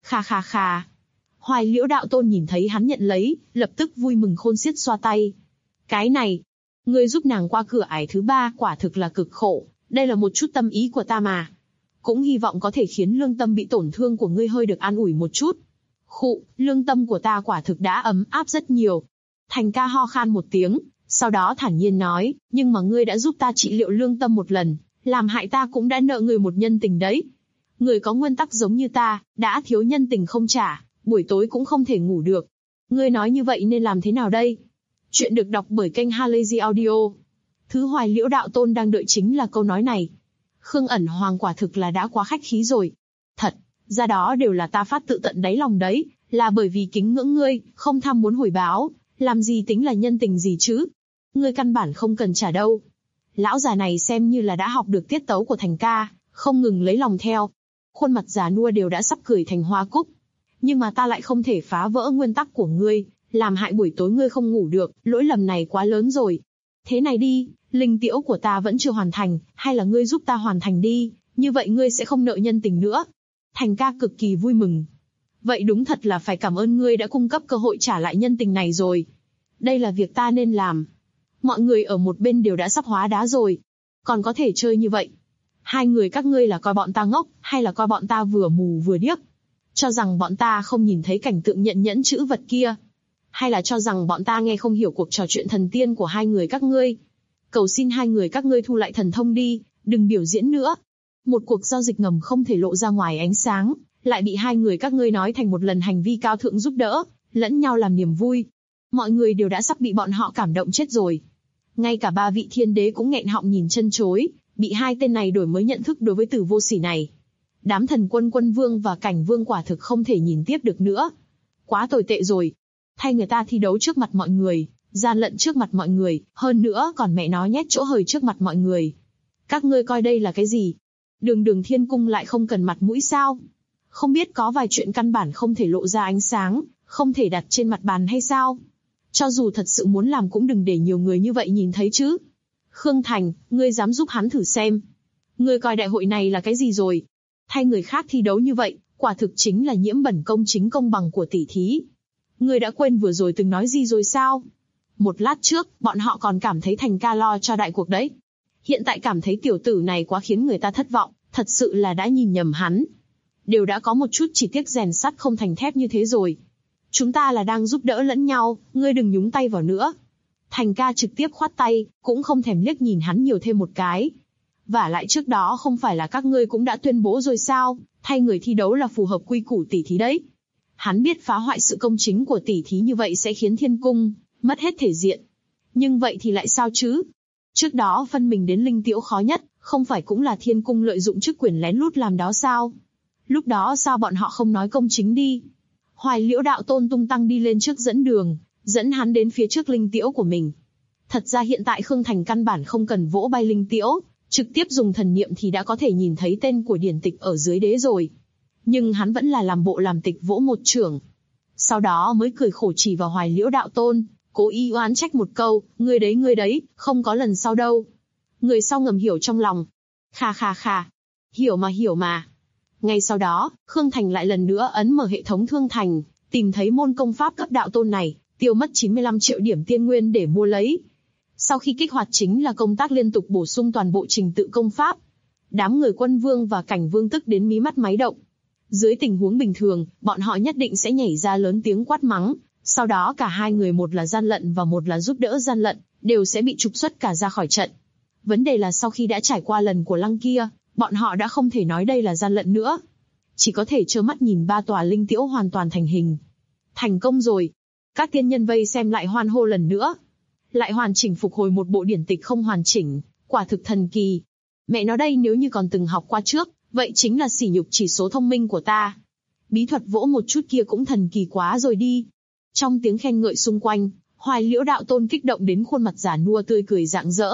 Khà. Hoài Liễu đạo tôn nhìn thấy hắn nhận lấy, lập tức vui mừng khôn xiết xoa tay. Cái này, ngươi giúp nàng qua cửa ải thứ 3 quả thực là cực khổ, đây là một chút tâm ý của ta mà. Cũng hy vọng có thể khiến lương tâm bị tổn thương của ngươi hơi được an ủi một chút. Khụ, lương tâm của ta quả thực đã ấm áp rất nhiều. Thành ca ho khan một tiếng, sau đó thản nhiên nói, nhưng mà ngươi đã giúp ta trị liệu lương tâm một lần, làm hại ta cũng đã nợ ngươi một nhân tình đấy. Người có nguyên tắc giống như ta, đã thiếu nhân tình không trả, buổi tối cũng không thể ngủ được. Ngươi nói như vậy nên làm thế nào đây? Chuyện được đọc bởi kênh Halazy Audio. Thứ Hoài Liễu đạo tôn đang đợi chính là câu nói này. Khương ẩn hoàng quả thực là đã quá khách khí rồi. Thật, ra đó đều là ta phát tự tận đáy lòng đấy, là bởi vì kính ngưỡng ngươi, không tham muốn hồi báo, làm gì tính là nhân tình gì chứ? Ngươi căn bản không cần trả đâu. Lão già này xem như là đã học được tiết tấu của Thành ca, không ngừng lấy lòng theo. Khuôn mặt già nua đều đã sắp cười thành hoa cúc. Nhưng mà ta lại không thể phá vỡ nguyên tắc của ngươi, làm hại buổi tối ngươi không ngủ được, lỗi lầm này quá lớn rồi. Thế này đi, linh tiễu của ta vẫn chưa hoàn thành, hay là ngươi giúp ta hoàn thành đi, như vậy ngươi sẽ không nợ nhân tình nữa. Thành ca cực kỳ vui mừng. Vậy đúng thật là phải cảm ơn ngươi đã cung cấp cơ hội trả lại nhân tình này rồi. Đây là việc ta nên làm. Mọi người ở một bên đều đã sắp hóa đá rồi. Còn có thể chơi như vậy. 2 người các ngươi là coi bọn ta ngốc, hay là coi bọn ta vừa mù vừa điếc? Cho rằng bọn ta không nhìn thấy cảnh tượng nhận nhẫn chữ vật kia? Hay là cho rằng bọn ta nghe không hiểu cuộc trò chuyện thần tiên của 2 người các ngươi? Cầu xin 2 người các ngươi thu lại thần thông đi, đừng biểu diễn nữa. Một cuộc giao dịch ngầm không thể lộ ra ngoài ánh sáng, lại bị 2 người các ngươi nói thành một lần hành vi cao thượng giúp đỡ, lẫn nhau làm niềm vui. Mọi người đều đã sắp bị bọn họ cảm động chết rồi. Ngay cả 3 vị thiên đế cũng nghẹn họng nhìn chân chối, bị 2 tên này đổi mới nhận thức đối với Tử Vô Sỉ này. Đám thần quân quân vương và cảnh vương quả thực không thể nhìn tiếp được nữa. Quá tồi tệ rồi. Thay người ta thi đấu trước mặt mọi người, gian lận trước mặt mọi người, hơn nữa còn mẹ nó nhét chỗ hời trước mặt mọi người. Các ngươi coi đây là cái gì? Đường thiên cung lại không cần mặt mũi sao? Không biết có vài chuyện căn bản không thể lộ ra ánh sáng, không thể đặt trên mặt bàn hay sao? Cho dù thật sự muốn làm cũng đừng để nhiều người như vậy nhìn thấy chứ. Khương Thành, ngươi dám giúp hắn thử xem. Ngươi coi đại hội này là cái gì rồi? Thay người khác thi đấu như vậy, quả thực chính là nhiễm bẩn công chính công bằng của tỷ thí. Ngươi đã quên vừa rồi từng nói gì rồi sao? Một lát trước, bọn họ còn cảm thấy Thành ca lo cho đại cuộc đấy. Hiện tại cảm thấy tiểu tử này quá khiến người ta thất vọng, thật sự là đã nhìn nhầm hắn. đều đã có một chút chỉ tiếc rèn sắt không thành thép như thế rồi. Chúng ta là đang giúp đỡ lẫn nhau, ngươi đừng nhúng tay vào nữa. Thành ca trực tiếp khoát tay, cũng không thèm liếc nhìn hắn nhiều thêm một cái. Vả lại trước đó không phải là các ngươi cũng đã tuyên bố rồi sao, thay người thi đấu là phù hợp quy củ tỉ thí đấy. Hắn biết phá hoại sự công chính của tỉ thí như vậy sẽ khiến thiên cung mất hết thể diện. Nhưng vậy thì lại sao chứ? Trước đó phân mình đến linh tiễu khó nhất, không phải cũng là thiên cung lợi dụng chức quyền lén lút làm đó sao? Lúc đó sao bọn họ không nói công chính đi? Hoài Liễu đạo tôn tung tăng đi lên trước dẫn đường, dẫn hắn đến phía trước linh tiễu của mình. Thật ra hiện tại Khương Thành căn bản không cần vỗ bay linh tiễu, trực tiếp dùng thần niệm thì đã có thể nhìn thấy tên của điển tịch ở dưới đế rồi. Nhưng hắn vẫn là làm bộ làm tịch vỗ một chưởng. Sau đó mới cười khổ chỉ vào Hoài Liễu đạo tôn, cố ý oán trách một câu, ngươi đấy, không có lần sau đâu. Người sau ngầm hiểu trong lòng. Khà. Hiểu mà. Ngay sau đó, Khương Thành lại lần nữa ấn mở hệ thống thương thành, tìm thấy môn công pháp cấp đạo tôn này, tiêu mất 95 triệu điểm tiên nguyên để mua lấy. Sau khi kích hoạt chính là công tác liên tục bổ sung toàn bộ trình tự công pháp. Đám người Quân Vương và Cảnh Vương tức đến mí mắt máy động. Dưới tình huống bình thường, bọn họ nhất định sẽ nhảy ra lớn tiếng quát mắng, sau đó cả hai người, một là gian lận và một là giúp đỡ gian lận, đều sẽ bị trục xuất cả ra khỏi trận. Vấn đề là sau khi đã trải qua lần của lăng kia, bọn họ đã không thể nói đây là gian lận nữa. Chỉ có thể trơ mắt nhìn 3 tòa linh tiễu hoàn toàn thành hình. Thành công rồi. Các tiên nhân vây xem lại hoan hô lần nữa. Lại hoàn chỉnh phục hồi một bộ điển tịch không hoàn chỉnh, quả thực thần kỳ. Mẹ nó đây, nếu như còn từng học qua trước, vậy chính là sỉ nhục chỉ số thông minh của ta. Bí thuật vỗ một chút kia cũng thần kỳ quá rồi đi. Trong tiếng khen ngợi xung quanh, Hoài Liễu đạo tôn kích động đến khuôn mặt già nua tươi cười rạng rỡ.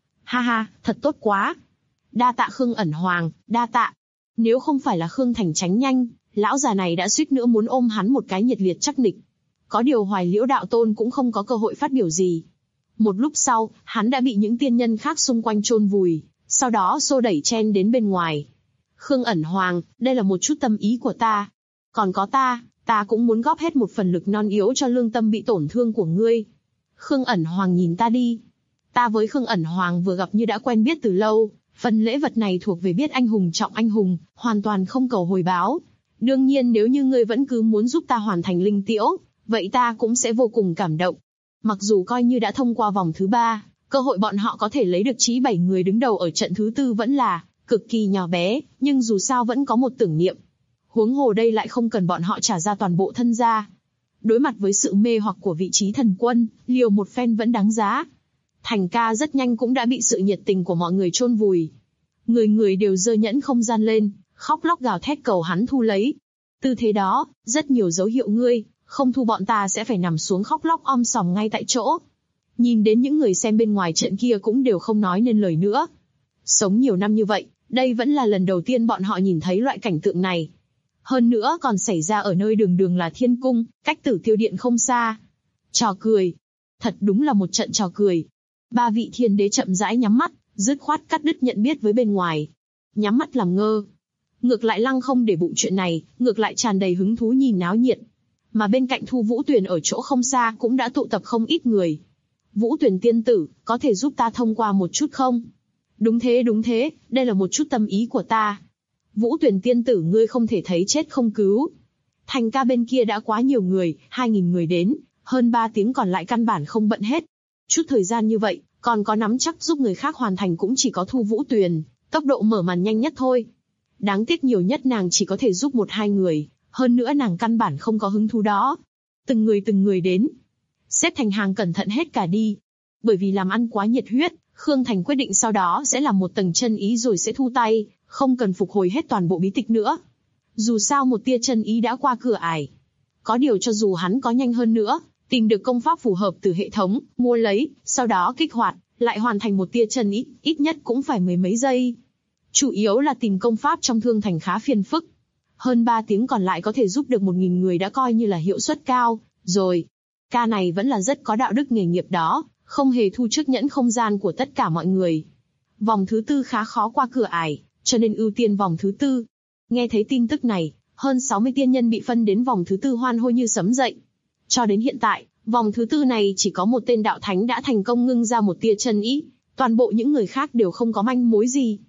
Ha, thật tốt quá. Đa tạ Khương ẩn hoàng, đa tạ. Nếu không phải là Khương Thành tránh nhanh, lão già này đã suýt nữa muốn ôm hắn một cái nhiệt liệt chắc nịch. Có điều Hoài Liễu đạo tôn cũng không có cơ hội phát biểu gì. Một lúc sau, hắn đã bị những tiên nhân khác xung quanh chôn vùi, sau đó xô đẩy chen đến bên ngoài. Khương ẩn hoàng, đây là một chút tâm ý của ta. Còn có ta cũng muốn góp hết một phần lực non yếu cho lương tâm bị tổn thương của ngươi. Khương ẩn hoàng nhìn ta đi. Ta với Khương ẩn hoàng vừa gặp như đã quen biết từ lâu, phần lễ vật này thuộc về biết anh hùng trọng anh hùng, hoàn toàn không cầu hồi báo. Đương nhiên nếu như ngươi vẫn cứ muốn giúp ta hoàn thành linh tiễu, vậy ta cũng sẽ vô cùng cảm động. Mặc dù coi như đã thông qua vòng thứ 3, cơ hội bọn họ có thể lấy được chí 7 người đứng đầu ở trận thứ 4 vẫn là cực kỳ nhỏ bé, nhưng dù sao vẫn có một tưởng niệm. Huống hồ đây lại không cần bọn họ trả ra toàn bộ thân gia. Đối mặt với sự mê hoặc của vị trí thần quân, liều một phen vẫn đáng giá. Thành ca rất nhanh cũng đã bị sự nhiệt tình của mọi người chôn vùi. Người đều giơ nhẫn không gian lên, khóc lóc gào thét cầu hắn thu lấy. Tư thế đó, rất nhiều dấu hiệu ngươi, không thu bọn ta sẽ phải nằm xuống khóc lóc om sòm ngay tại chỗ. Nhìn đến những người xem bên ngoài trận kia cũng đều không nói nên lời nữa. Sống nhiều năm như vậy, đây vẫn là lần đầu tiên bọn họ nhìn thấy loại cảnh tượng này. Hơn nữa còn xảy ra ở nơi đường là thiên cung, cách Tử Tiêu Điện không xa. Trò cười. Thật đúng là một trận trò cười. 3 vị thiên đế chậm rãi nhắm mắt, dứt khoát cắt đứt nhận biết với bên ngoài. Nhắm mắt làm ngơ. Ngược lại Lăng không để bụng chuyện này, ngược lại tràn đầy hứng thú nhìn náo nhiệt. Mà bên cạnh Thu Vũ Tuyền ở chỗ không xa cũng đã tụ tập không ít người. Vũ Tuyền tiên tử, có thể giúp ta thông qua một chút không? Đúng thế, đây là một chút tâm ý của ta. Vũ Tuyền tiên tử, ngươi không thể thấy chết không cứu. Thành ca bên kia đã quá nhiều người, 2.000 người đến, hơn 3 tiếng còn lại căn bản không bận hết. Chút thời gian như vậy, còn có nắm chắc giúp người khác hoàn thành cũng chỉ có Thu Vũ Tuyền, tốc độ mở màn nhanh nhất thôi. Đáng tiếc nhiều nhất nàng chỉ có thể giúp 1-2 người, hơn nữa nàng căn bản không có hứng thú đó. Từng người đến, xếp thành hàng cẩn thận hết cả đi. Bởi vì làm ăn quá nhiệt huyết, Khương Thành quyết định sau đó sẽ làm một tầng chân ý rồi sẽ thu tay, không cần phục hồi hết toàn bộ bí tịch nữa. Dù sao một tia chân ý đã qua cửa ải. Có điều cho dù hắn có nhanh hơn nữa, tìm được công pháp phù hợp từ hệ thống, mua lấy, sau đó kích hoạt, lại hoàn thành một tia chân ý, ít nhất cũng phải 10 mấy giây. Chủ yếu là tìm công pháp trong Thương Thành khá phiền phức. Hơn 3 tiếng còn lại có thể giúp được 1.000 người đã coi như là hiệu suất cao, rồi. Ca này vẫn là rất có đạo đức nghề nghiệp đó, không hề thu trước nhẫn không gian của tất cả mọi người. Vòng thứ 4 khá khó qua cửa ải, cho nên ưu tiên vòng thứ 4. Nghe thấy tin tức này, hơn 60 tiên nhân bị phân đến vòng thứ 4 hoan hô như sấm dậy. Cho đến hiện tại, vòng thứ 4 này chỉ có một tên đạo thánh đã thành công ngưng ra một tia chân ý, toàn bộ những người khác đều không có manh mối gì.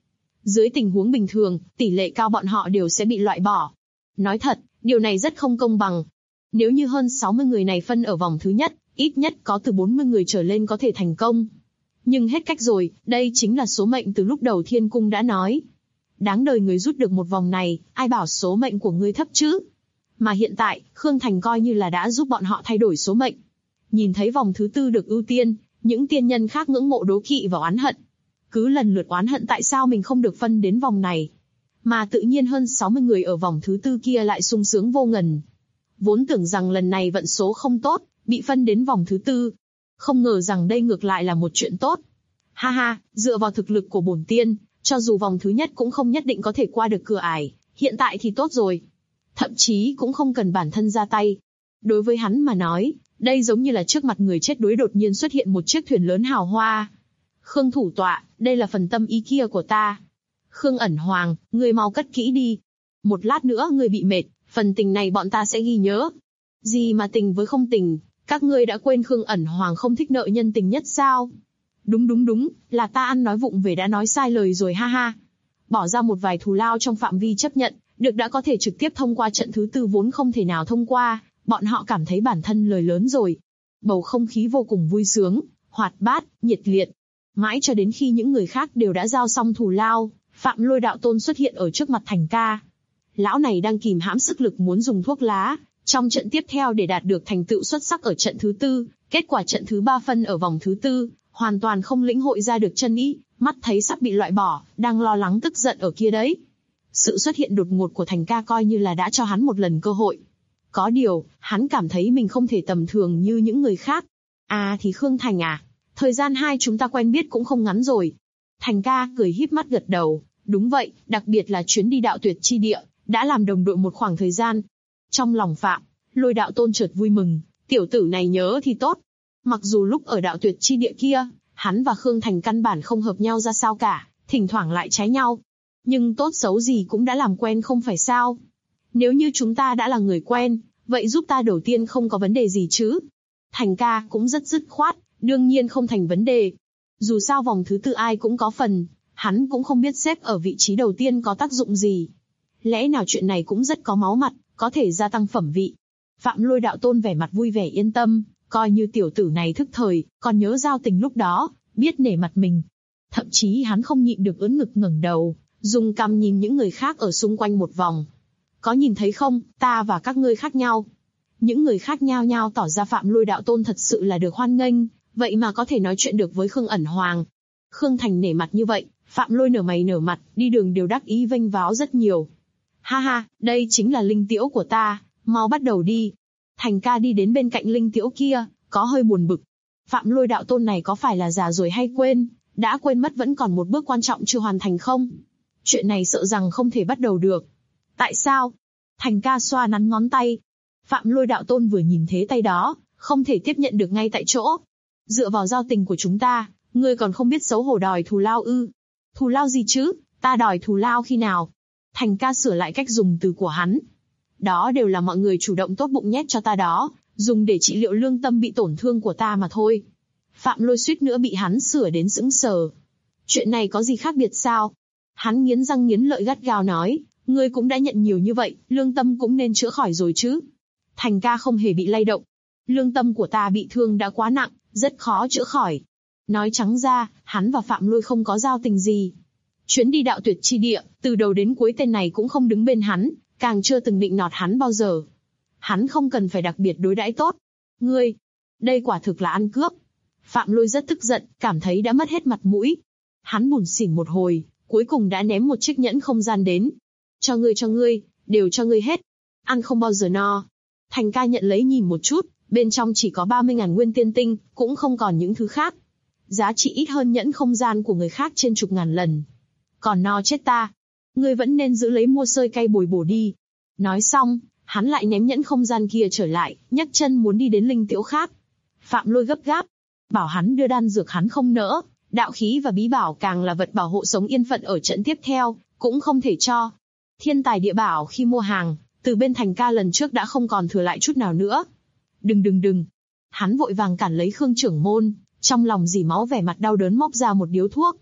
Dưới tình huống bình thường, tỷ lệ cao bọn họ đều sẽ bị loại bỏ. Nói thật, điều này rất không công bằng. Nếu như hơn 60 người này phân ở vòng thứ nhất, ít nhất có từ 40 người trở lên có thể thành công. Nhưng hết cách rồi, đây chính là số mệnh từ lúc đầu Thiên Cung đã nói. Đáng đời người rút được một vòng này, ai bảo số mệnh của ngươi thấp chứ? Mà hiện tại, Khương Thành coi như là đã giúp bọn họ thay đổi số mệnh. Nhìn thấy vòng thứ tư được ưu tiên, những tiên nhân khác ngưỡng mộ đố kỵ và oán hận. Cứ lần lượt oán hận tại sao mình không được phân đến vòng này. Mà tự nhiên hơn 60 người ở vòng thứ tư kia lại sung sướng vô ngần. Vốn tưởng rằng lần này vận số không tốt, bị phân đến vòng thứ tư. Không ngờ rằng đây ngược lại là một chuyện tốt. Ha ha, dựa vào thực lực của bổn tiên, cho dù vòng thứ nhất cũng không nhất định có thể qua được cửa ải, hiện tại thì tốt rồi. Thậm chí cũng không cần bản thân ra tay. Đối với hắn mà nói, đây giống như là trước mặt người chết đuối đột nhiên xuất hiện một chiếc thuyền lớn hào hoa. Khương thủ tọa, đây là phần tâm ý kia của ta. Khương ẩn hoàng, ngươi mau cất kỹ đi. Một lát nữa ngươi bị mệt, phần tình này bọn ta sẽ ghi nhớ. Gì mà tình với không tình, các ngươi đã quên Khương ẩn hoàng không thích nợ nhân tình nhất sao? Đúng, là ta ăn nói vụng về đã nói sai lời rồi ha ha. Bỏ ra một vài thù lao trong phạm vi chấp nhận, được đã có thể trực tiếp thông qua trận thứ tư vốn không thể nào thông qua, bọn họ cảm thấy bản thân lời lớn rồi. Bầu không khí vô cùng vui sướng, hoạt bát, nhiệt liệt. Mãi cho đến khi những người khác đều đã giao xong thù lao, Phạm Lôi đạo tôn xuất hiện ở trước mặt Thành Ca. Lão này đang kìm hãm sức lực muốn dùng thuốc lá, trong trận tiếp theo để đạt được thành tựu xuất sắc ở trận thứ tư, kết quả trận thứ ba phân ở vòng thứ tư, hoàn toàn không lĩnh hội ra được chân ý, mắt thấy sắp bị loại bỏ, đang lo lắng tức giận ở kia đấy. Sự xuất hiện đột ngột của Thành Ca coi như là đã cho hắn một lần cơ hội. Có điều, hắn cảm thấy mình không thể tầm thường như những người khác. À thì Khương Thành à, thời gian hai chúng ta quen biết cũng không ngắn rồi. Thành Ca cười híp mắt gật đầu, đúng vậy, đặc biệt là chuyến đi đạo tuyệt chi địa, đã làm đồng đội một khoảng thời gian. Trong lòng Phạm Lôi đạo tôn chợt vui mừng, tiểu tử này nhớ thì tốt. Mặc dù lúc ở đạo tuyệt chi địa kia, hắn và Khương Thành căn bản không hợp nhau ra sao cả, thỉnh thoảng lại trái nhau. Nhưng tốt xấu gì cũng đã làm quen không phải sao? Nếu như chúng ta đã là người quen, vậy giúp ta đầu tiên không có vấn đề gì chứ? Thành Ca cũng rất dứt khoát, đương nhiên không thành vấn đề. Dù sao vòng thứ tư ai cũng có phần, hắn cũng không biết xếp ở vị trí đầu tiên có tác dụng gì. Lẽ nào chuyện này cũng rất có máu mặt, có thể gia tăng phẩm vị. Phạm Lôi đạo tôn vẻ mặt vui vẻ yên tâm, coi như tiểu tử này thức thời, còn nhớ giao tình lúc đó, biết nể mặt mình. Thậm chí hắn không nhịn được ưỡn ngực ngẩng đầu, dùng cằm nhìn những người khác ở xung quanh một vòng. Có nhìn thấy không, ta và các ngươi khác nhau. Những người khác nhao nhao tỏ ra Phạm Lôi đạo tôn thật sự là được hoan nghênh, vậy mà có thể nói chuyện được với Khương ẩn hoàng. Khương Thành nể mặt như vậy, Phạm Lôi nở mày nở mặt, đi đường đều đắc ý vênh váo rất nhiều. Ha ha, đây chính là linh tiễu của ta, mau bắt đầu đi. Thành Ca đi đến bên cạnh linh tiễu kia, có hơi buồn bực. Phạm Lôi đạo tôn này có phải là già rồi hay quên, đã quên mất vẫn còn một bước quan trọng chưa hoàn thành không? Chuyện này sợ rằng không thể bắt đầu được. Tại sao? Thành Ca xoa nắn ngón tay. Phạm Lôi đạo tôn vừa nhìn thế tay đó, không thể tiếp nhận được ngay tại chỗ. Dựa vào giao tình của chúng ta, ngươi còn không biết xấu hổ đòi thù lao ư? Thù lao gì chứ? Ta đòi thù lao khi nào? Thành Ca sửa lại cách dùng từ của hắn. Đó đều là mọi người chủ động tốt bụng nhét cho ta đó, dùng để trị liệu lương tâm bị tổn thương của ta mà thôi. Phạm Lôi suýt nữa bị hắn sửa đến sững sờ. Chuyện này có gì khác biệt sao? Hắn nghiến răng nghiến lợi gắt gao nói, ngươi cũng đã nhận nhiều như vậy, lương tâm cũng nên chữa khỏi rồi chứ. Thành Ca không hề bị lay động. Lương tâm của ta bị thương đã quá nặng, rất khó chữa khỏi. Nói trắng ra, hắn và Phạm Lôi không có giao tình gì. Chuyến đi đạo tuyệt chi địa, từ đầu đến cuối tên này cũng không đứng bên hắn, càng chưa từng định nọt hắn bao giờ. Hắn không cần phải đặc biệt đối đãi tốt. Ngươi, đây quả thực là ăn cướp. Phạm Lôi rất tức giận, cảm thấy đã mất hết mặt mũi. Hắn buồn xỉn một hồi, cuối cùng đã ném một chiếc nhẫn không gian đến. Cho ngươi, đều cho ngươi hết. Ăn không bao giờ no. Thành Ca nhận lấy nhìn một chút, bên trong chỉ có 30.000 nguyên tiên tinh, cũng không còn những thứ khác. Giá trị ít hơn nhẫn không gian của người khác trên chục ngàn lần. Còn no chết ta. Ngươi vẫn nên giữ lấy mua sơi cay bồi bổ đi. Nói xong, hắn lại ném nhẫn không gian kia trở lại, nhấc chân muốn đi đến linh tiễu khác. Phạm Lôi gấp gáp, bảo hắn đưa đan dược hắn không nỡ, đạo khí và bí bảo càng là vật bảo hộ sống yên phận ở trận tiếp theo, cũng không thể cho. Thiên tài địa bảo khi mua hàng, từ bên Thành Ca lần trước đã không còn thừa lại chút nào nữa. Đừng. Hắn vội vàng cản lấy Khương trưởng môn, trong lòng dỉ máu vẻ mặt đau đớn móc ra một điếu thuốc.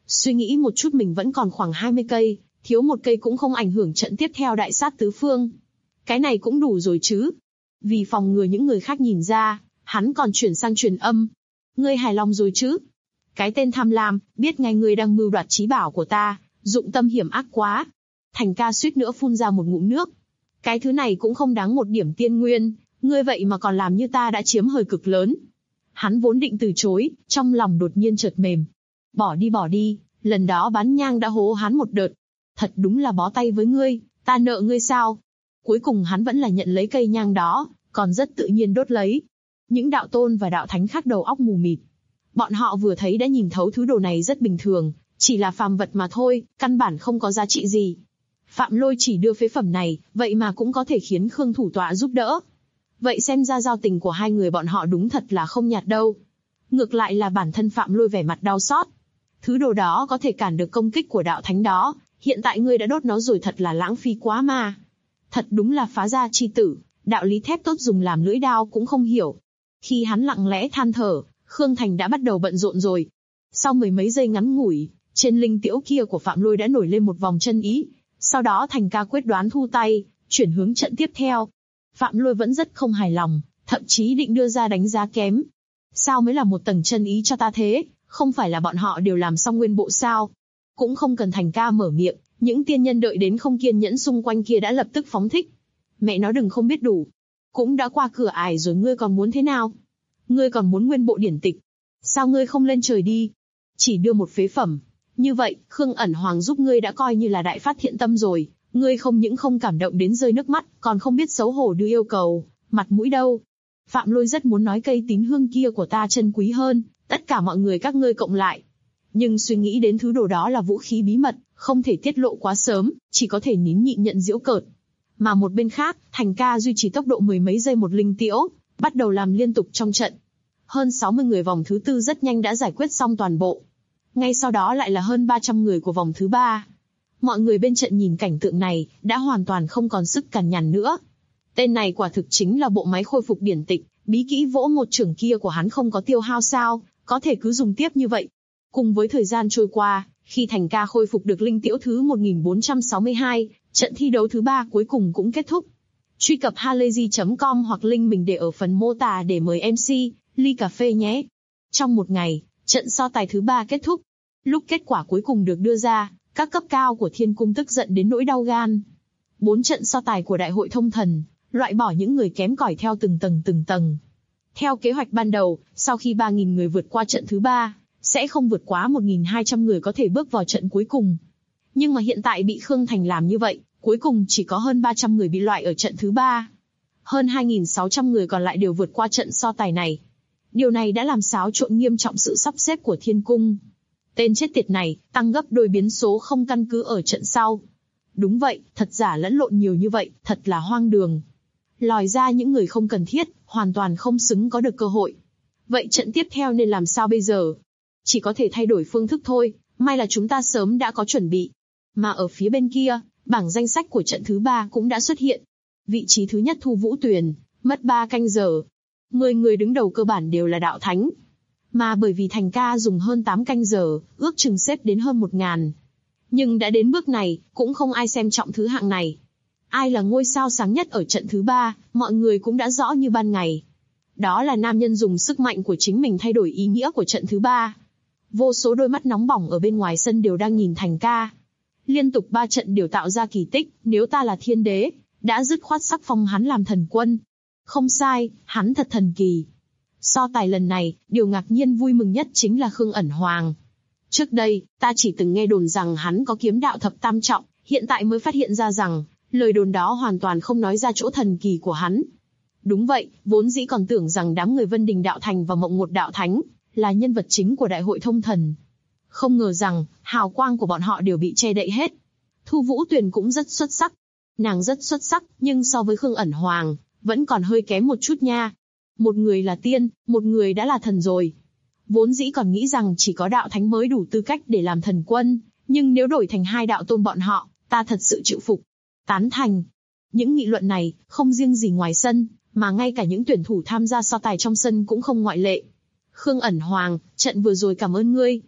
Suy nghĩ một chút mình vẫn còn khoảng 20 cây, thiếu một cây cũng không ảnh hưởng trận tiếp theo đại sát tứ phương. Cái này cũng đủ rồi chứ. Vì phòng ngừa những người khác nhìn ra, hắn còn chuyển sang truyền âm. Ngươi hài lòng rồi chứ? Cái tên tham lam, biết ngay ngươi đang mưu đoạt trí bảo của ta, dụng tâm hiểm ác quá. Thành ca suýt nữa phun ra một ngụm nước. Cái thứ này cũng không đáng một điểm tiên nguyên, ngươi vậy mà còn làm như ta đã chiếm hời cực lớn. Hắn vốn định từ chối, trong lòng đột nhiên chợt mềm. Bỏ đi, lần đó bán nhang đã hố hắn một đợt. Thật đúng là bó tay với ngươi, ta nợ ngươi sao? Cuối cùng hắn vẫn là nhận lấy cây nhang đó, còn rất tự nhiên đốt lấy. Những đạo tôn và đạo thánh khác đầu óc mù mịt. Bọn họ vừa thấy đã nhìn thấu thứ đồ này rất bình thường, chỉ là phàm vật mà thôi, căn bản không có giá trị gì. Phạm Lôi chỉ đưa phế phẩm này, vậy mà cũng có thể khiến Khương thủ tọa giúp đỡ. Vậy xem ra giao tình của hai người bọn họ đúng thật là không nhạt đâu. Ngược lại là bản thân Phạm Lôi vẻ mặt đau xót. Thứ đồ đó có thể cản được công kích của đạo thánh đó, hiện tại ngươi đã đốt nó rồi, thật là lãng phí quá mà. Thật đúng là phá gia chi tử, đạo lý thép tốt dùng làm lưỡi đao cũng không hiểu. Khi hắn lặng lẽ than thở, Khương Thành đã bắt đầu bận rộn rồi. Sau mười mấy giây ngắn ngủi, trên linh tiễu kia của Phạm Lôi đã nổi lên một vòng chân ý. Sau đó Thành ca quyết đoán thu tay, chuyển hướng trận tiếp theo. Phạm Lôi vẫn rất không hài lòng, thậm chí định đưa ra đánh giá kém. Sao mới là một tầng chân ý cho ta thế, không phải là bọn họ đều làm xong nguyên bộ sao? Cũng không cần Thành ca mở miệng, những tiên nhân đợi đến không kiên nhẫn xung quanh kia đã lập tức phóng thích. Mẹ nó đừng không biết đủ. Cũng đã qua cửa ải rồi, ngươi còn muốn thế nào? Ngươi còn muốn nguyên bộ điển tịch? Sao ngươi không lên trời đi? Chỉ đưa một phế phẩm. Như vậy, Khương ẩn hoàng giúp ngươi đã coi như là đại phát thiện tâm rồi. Ngươi không những không cảm động đến rơi nước mắt, còn không biết xấu hổ đưa yêu cầu, mặt mũi đâu. Phạm Lôi rất muốn nói cây tín hương kia của ta chân quý hơn tất cả mọi người các ngươi cộng lại. Nhưng suy nghĩ đến thứ đồ đó là vũ khí bí mật, không thể tiết lộ quá sớm, chỉ có thể nín nhịn nhận giễu cợt. Mà một bên khác, Thành ca duy trì tốc độ mười mấy giây một linh tiễu, bắt đầu làm liên tục trong trận. Hơn 60 người vòng thứ tư rất nhanh đã giải quyết xong toàn bộ. Ngay sau đó lại là hơn 300 người của vòng thứ ba. Mọi người bên trận nhìn cảnh tượng này, đã hoàn toàn không còn sức cằn nhằn nữa. Tên này quả thực chính là bộ máy khôi phục điển tịch, bí kỹ vỗ một chưởng kia của hắn không có tiêu hao sao, có thể cứ dùng tiếp như vậy. Cùng với thời gian trôi qua, khi Thành ca khôi phục được linh tiễu thứ 1462, trận thi đấu thứ 3 cuối cùng cũng kết thúc. Truy cập halayzi.com hoặc link mình để ở phần mô tả để mời MC, ly cà phê nhé. Trong một ngày, trận so tài thứ 3 kết thúc. Lúc kết quả cuối cùng được đưa ra, các cấp cao của Thiên Cung tức giận đến nỗi đau gan. 4 trận so tài của Đại hội Thông Thần, loại bỏ những người kém cỏi theo từng tầng. Theo kế hoạch ban đầu, sau khi 3.000 người vượt qua trận thứ 3, sẽ không vượt quá 1.200 người có thể bước vào trận cuối cùng. Nhưng mà hiện tại bị Khương Thành làm như vậy, cuối cùng chỉ có hơn 300 người bị loại ở trận thứ 3. Hơn 2.600 người còn lại đều vượt qua trận so tài này. Điều này đã làm xáo trộn nghiêm trọng sự sắp xếp của Thiên Cung. Tên chết tiệt này, tăng gấp đôi biến số không căn cứ ở trận sau. Đúng vậy, thật giả lẫn lộn nhiều như vậy, thật là hoang đường. Lòi ra những người không cần thiết, hoàn toàn không xứng có được cơ hội. Vậy trận tiếp theo nên làm sao bây giờ? Chỉ có thể thay đổi phương thức thôi, may là chúng ta sớm đã có chuẩn bị. Mà ở phía bên kia, bảng danh sách của trận thứ 3 cũng đã xuất hiện. Vị trí thứ nhất Thu Vũ Tuyền, mất 3 canh giờ. 10 người đứng đầu cơ bản đều là đạo thánh. Mà bởi vì Thành ca dùng hơn 8 canh giờ, ước chừng xếp đến hơn 1.000. Nhưng đã đến bước này, cũng không ai xem trọng thứ hạng này. Ai là ngôi sao sáng nhất ở trận thứ 3, mọi người cũng đã rõ như ban ngày. Đó là nam nhân dùng sức mạnh của chính mình thay đổi ý nghĩa của trận thứ 3. Vô số đôi mắt nóng bỏng ở bên ngoài sân đều đang nhìn Thành ca. Liên tục 3 trận đều tạo ra kỳ tích, nếu ta là thiên đế, đã dứt khoát sắc phong hắn làm thần quân. Không sai, hắn thật thần kỳ. So tài lần này, điều ngạc nhiên vui mừng nhất chính là Khương ẩn hoàng. Trước đây, ta chỉ từng nghe đồn rằng hắn có kiếm đạo thập tam trọng, hiện tại mới phát hiện ra rằng, lời đồn đó hoàn toàn không nói ra chỗ thần kỳ của hắn. Đúng vậy, vốn dĩ còn tưởng rằng đám người Vân Đình Đạo Thành và Mộng Ngột Đạo Thánh là nhân vật chính của Đại hội Thông Thần. Không ngờ rằng, hào quang của bọn họ đều bị che đậy hết. Thu Vũ Tuyền cũng rất xuất sắc. Nàng rất xuất sắc, nhưng so với Khương ẩn hoàng, vẫn còn hơi kém một chút nha. Một người là tiên, một người đã là thần rồi. Vốn dĩ còn nghĩ rằng chỉ có đạo thánh mới đủ tư cách để làm thần quân, nhưng nếu đổi thành 2 đạo tôn bọn họ, ta thật sự chịu phục. Tán thành. Những nghị luận này, không riêng gì ngoài sân, mà ngay cả những tuyển thủ tham gia so tài trong sân cũng không ngoại lệ. Khương ẩn hoàng, trận vừa rồi cảm ơn ngươi.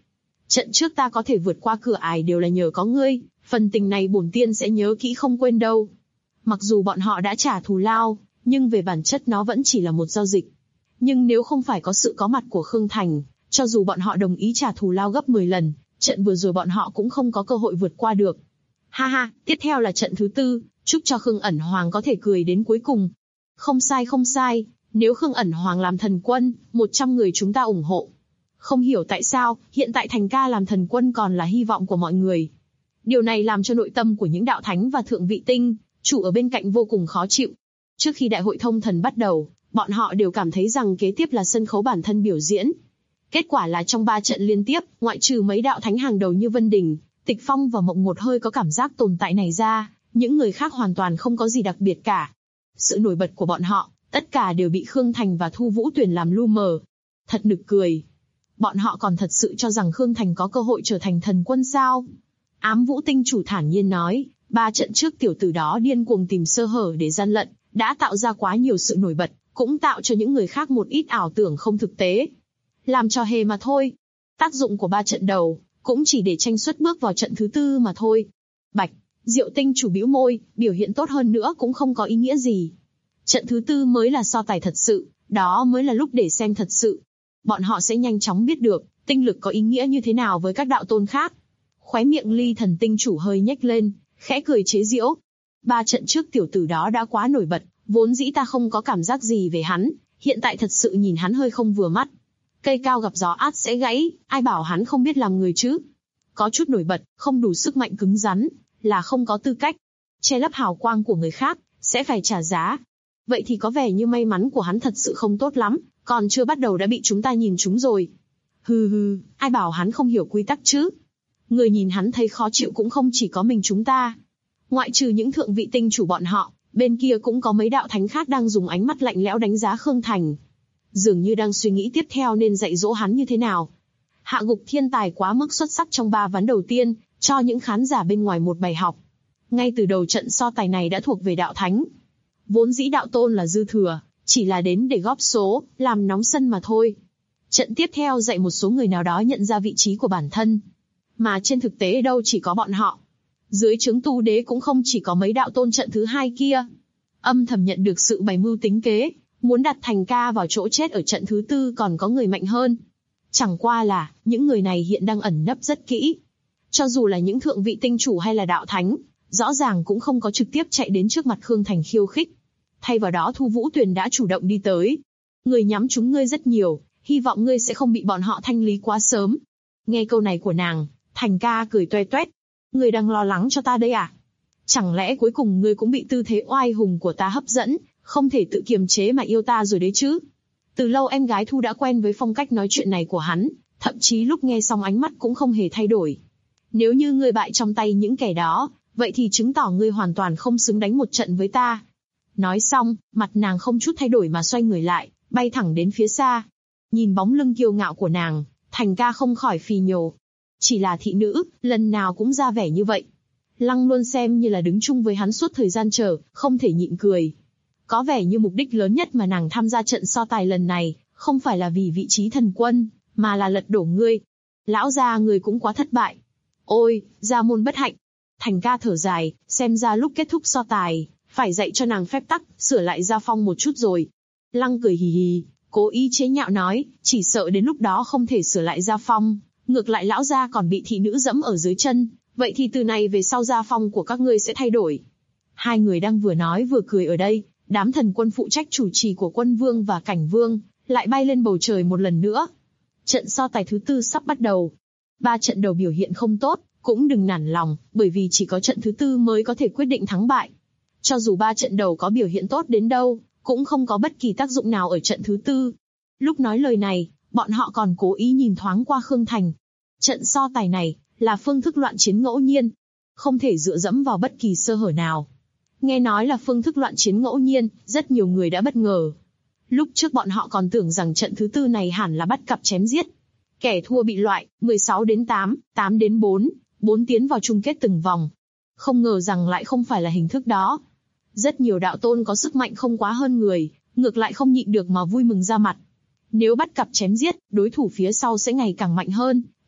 Trận trước ta có thể vượt qua cửa ải đều là nhờ có ngươi, phần tình này bổn tiên sẽ nhớ kỹ không quên đâu. Mặc dù bọn họ đã trả thù lao, nhưng về bản chất nó vẫn chỉ là một giao dịch. Nhưng nếu không phải có sự có mặt của Khương Thành, cho dù bọn họ đồng ý trả thù lao gấp 10 lần, trận vừa rồi bọn họ cũng không có cơ hội vượt qua được. Ha ha, tiếp theo là trận thứ 4, chúc cho Khương Ẩn Hoàng có thể cười đến cuối cùng. Không sai không sai, nếu Khương Ẩn Hoàng làm thần quân, 100 người chúng ta ủng hộ. Không hiểu tại sao, hiện tại Thành ca làm thần quân còn là hy vọng của mọi người. Điều này làm cho nội tâm của những đạo thánh và thượng vị tinh chủ ở bên cạnh vô cùng khó chịu. Trước khi đại hội thông thần bắt đầu, bọn họ đều cảm thấy rằng kế tiếp là sân khấu bản thân biểu diễn. Kết quả là trong 3 trận liên tiếp, ngoại trừ mấy đạo thánh hàng đầu như Vân Đình, Tịch Phong và Mộng Một hơi có cảm giác tồn tại này ra, những người khác hoàn toàn không có gì đặc biệt cả. Sự nổi bật của bọn họ, tất cả đều bị Khương Thành và Thu Vũ Tuyền làm lu mờ. Thật nực cười. Bọn họ còn thật sự cho rằng Khương Thành có cơ hội trở thành thần quân sao? Ám Vũ tinh chủ thản nhiên nói, 3 trận trước tiểu tử đó điên cuồng tìm sơ hở để gian lận, đã tạo ra quá nhiều sự nổi bật, cũng tạo cho những người khác một ít ảo tưởng không thực tế. Làm trò hề mà thôi. Tác dụng của 3 trận đầu, cũng chỉ để tranh suất bước vào trận thứ 4 mà thôi. Bạch, Diệu tinh chủ bĩu môi, biểu hiện tốt hơn nữa cũng không có ý nghĩa gì. Trận thứ 4 mới là so tài thật sự, đó mới là lúc để xem thật sự. Bọn họ sẽ nhanh chóng biết được, tinh lực có ý nghĩa như thế nào với các đạo tôn khác. Khóe miệng Ly Thần tinh chủ hơi nhếch lên, khẽ cười chế giễu. 3 trận trước tiểu tử đó đã quá nổi bật, vốn dĩ ta không có cảm giác gì về hắn, hiện tại thật sự nhìn hắn hơi không vừa mắt. Cây cao gặp gió át sẽ gãy, ai bảo hắn không biết làm người chứ. Có chút nổi bật, không đủ sức mạnh cứng rắn, là không có tư cách. Che lấp hào quang của người khác, sẽ phải trả giá. Vậy thì có vẻ như may mắn của hắn thật sự không tốt lắm, còn chưa bắt đầu đã bị chúng ta nhìn trúng rồi. Hừ hừ, ai bảo hắn không hiểu quy tắc chứ. Người nhìn hắn thấy khó chịu cũng không chỉ có mình chúng ta. Ngoại trừ những thượng vị tinh chủ bọn họ, bên kia cũng có mấy đạo thánh khác đang dùng ánh mắt lạnh lẽo đánh giá Khương Thành. Dường như đang suy nghĩ tiếp theo nên dạy dỗ hắn như thế nào. Hạ gục thiên tài quá mức xuất sắc trong 3 ván đầu tiên, cho những khán giả bên ngoài một bài học. Ngay từ đầu trận so tài này đã thuộc về đạo thánh. Vốn dĩ đạo tôn là dư thừa, chỉ là đến để góp số, làm nóng sân mà thôi. Trận tiếp theo dạy một số người nào đó nhận ra vị trí của bản thân. Mà trên thực tế đâu chỉ có bọn họ. Dưới trướng tu đế cũng không chỉ có mấy đạo tôn trận thứ 2 kia. Âm thầm nhận được sự bày mưu tính kế, muốn đặt Thành ca vào chỗ chết ở trận thứ 4 còn có người mạnh hơn. Chẳng qua là, những người này hiện đang ẩn nấp rất kỹ. Cho dù là những thượng vị tinh chủ hay là đạo thánh, rõ ràng cũng không có trực tiếp chạy đến trước mặt Khương Thành khiêu khích. Thay vào đó Thu Vũ Tuyền đã chủ động đi tới. Người nhắm trúng ngươi rất nhiều, hy vọng ngươi sẽ không bị bọn họ thanh lý quá sớm. Nghe câu này của nàng, Thành ca cười toe toét. Ngươi đang lo lắng cho ta đây à? Chẳng lẽ cuối cùng ngươi cũng bị tư thế oai hùng của ta hấp dẫn, không thể tự kiềm chế mà yêu ta rồi đấy chứ? Từ lâu em gái Thu đã quen với phong cách nói chuyện này của hắn, thậm chí lúc nghe xong ánh mắt cũng không hề thay đổi. Nếu như ngươi bại trong tay những kẻ đó, vậy thì chứng tỏ ngươi hoàn toàn không xứng đánh một trận với ta. Nói xong, mặt nàng không chút thay đổi mà xoay người lại, bay thẳng đến phía xa. Nhìn bóng lưng kiêu ngạo của nàng, Thành ca không khỏi phì nhổ. Chỉ là thị nữ, lần nào cũng ra vẻ như vậy. Lăng luôn xem như là đứng chung với hắn suốt thời gian chờ, không thể nhịn cười. Có vẻ như mục đích lớn nhất mà nàng tham gia trận so tài lần này, không phải là vì vị trí thần quân, mà là lật đổ ngươi. Lão gia ngươi cũng quá thất bại. Ôi, gia môn bất hạnh. Thành ca thở dài, xem ra lúc kết thúc so tài, phải dạy cho nàng phép tắc, sửa lại gia phong một chút rồi. Lăng cười hì hì, cố ý chế nhạo nói, chỉ sợ đến lúc đó không thể sửa lại gia phong, ngược lại lão gia còn bị thị nữ dẫm ở dưới chân, vậy thì từ này về sau gia phong của các ngươi sẽ thay đổi. Hai người đang vừa nói vừa cười ở đây, đám thần quân phụ trách chủ trì của Quân Vương và Cảnh Vương lại bay lên bầu trời một lần nữa. Trận so tài thứ 4 sắp bắt đầu. 3 trận đầu biểu hiện không tốt, cũng đừng nản lòng, bởi vì chỉ có trận thứ 4 mới có thể quyết định thắng bại. Cho dù 3 trận đầu có biểu hiện tốt đến đâu, cũng không có bất kỳ tác dụng nào ở trận thứ 4. Lúc nói lời này, bọn họ còn cố ý nhìn thoáng qua Khương Thành. Trận so tài này là phương thức loạn chiến ngẫu nhiên, không thể dựa dẫm vào bất kỳ sơ hở nào. Nghe nói là phương thức loạn chiến ngẫu nhiên, rất nhiều người đã bất ngờ. Lúc trước bọn họ còn tưởng rằng trận thứ 4 này hẳn là bắt cặp chém giết. Kẻ thua bị loại, 16-8, 8-4, 4 tiến vào chung kết từng vòng. Không ngờ rằng lại không phải là hình thức đó. Rất nhiều đạo tôn có sức mạnh không quá hơn người, ngược lại không nhịn được mà vui mừng ra mặt. Nếu bắt cặp chém giết, đối thủ phía sau sẽ ngày càng mạnh hơn,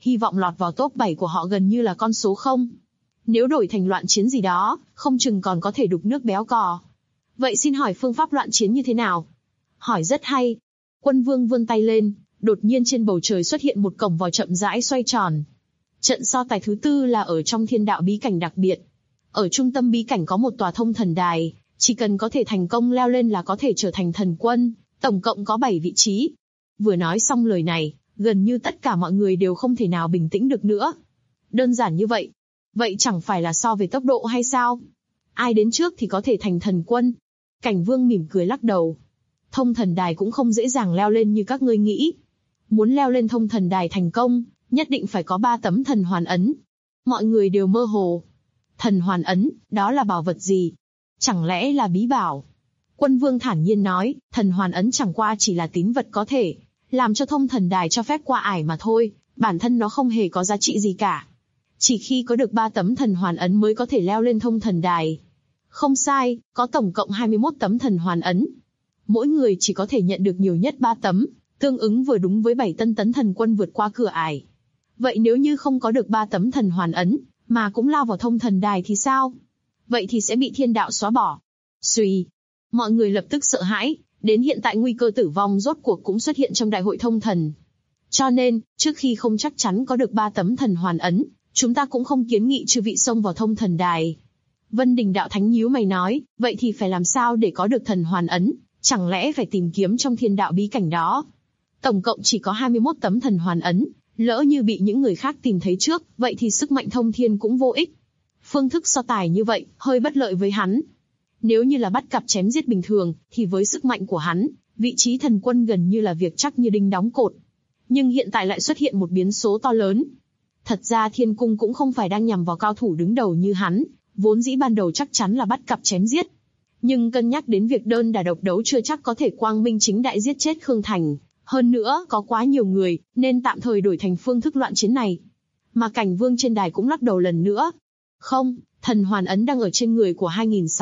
hy vọng lọt vào top 7 của họ gần như là con số 0. Nếu đổi thành loạn chiến gì đó, không chừng còn có thể đục nước béo cò. Vậy xin hỏi phương pháp loạn chiến như thế nào? Hỏi rất hay. Quân vương vươn tay lên, đột nhiên trên bầu trời xuất hiện một cổng vòi chậm rãi xoay tròn. Trận so tài thứ 4 là ở trong thiên đạo bí cảnh đặc biệt. Ở trung tâm bí cảnh có một tòa thông thần đài, chỉ cần có thể thành công leo lên là có thể trở thành thần quân, tổng cộng có 7 vị trí. Vừa nói xong lời này, gần như tất cả mọi người đều không thể nào bình tĩnh được nữa. Đơn giản như vậy. Vậy chẳng phải là so về tốc độ hay sao? Ai đến trước thì có thể thành thần quân. Cảnh Vương mỉm cười lắc đầu. Thông thần đài cũng không dễ dàng leo lên như các ngươi nghĩ. Muốn leo lên thông thần đài thành công, nhất định phải có 3 tấm thần hoàn ấn. Mọi người đều mơ hồ. Thần hoàn ấn, đó là bảo vật gì? Chẳng lẽ là bí bảo? Quân Vương thản nhiên nói, thần hoàn ấn chẳng qua chỉ là tín vật có thể làm cho thông thần đài cho phép qua ải mà thôi, bản thân nó không hề có giá trị gì cả. Chỉ khi có được 3 tấm thần hoàn ấn mới có thể leo lên thông thần đài. Không sai, có tổng cộng 21 tấm thần hoàn ấn. Mỗi người chỉ có thể nhận được nhiều nhất 3 tấm, tương ứng vừa đúng với 7 tân tấn thần quân vượt qua cửa ải. Vậy nếu như không có được 3 tấm thần hoàn ấn, mà cũng lao vào thông thần đài thì sao? Vậy thì sẽ bị thiên đạo xóa bỏ. Xuy. Mọi người lập tức sợ hãi, đến hiện tại nguy cơ tử vong rốt cuộc cũng xuất hiện trong đại hội thông thần. Cho nên, trước khi không chắc chắn có được 3 tấm thần hoàn ấn, chúng ta cũng không kiến nghị chư vị xông vào thông thần đài. Vân Đình đạo thánh nhíu mày nói, vậy thì phải làm sao để có được thần hoàn ấn, chẳng lẽ phải tìm kiếm trong thiên đạo bí cảnh đó? Tổng cộng chỉ có 21 tấm thần hoàn ấn, lỡ như bị những người khác tìm thấy trước, vậy thì sức mạnh thông thiên cũng vô ích. Phương thức so tài như vậy, hơi bất lợi với hắn. Nếu như là bắt cặp chém giết bình thường, thì với sức mạnh của hắn, vị trí thần quân gần như là việc chắc như đinh đóng cột. Nhưng hiện tại lại xuất hiện một biến số to lớn. Thật ra thiên cung cũng không phải đang nhằm vào cao thủ đứng đầu như hắn, vốn dĩ ban đầu chắc chắn là bắt cặp chém giết. Nhưng cân nhắc đến việc đơn đả độc đấu chưa chắc có thể quang minh chính đại giết chết Khương Thành. Hơn nữa, có quá nhiều người, nên tạm thời đổi thành phương thức loạn chiến này. Mà Cảnh Vương trên đài cũng lắc đầu lần nữa. Không, thần hoàn ấn đang ở trên người của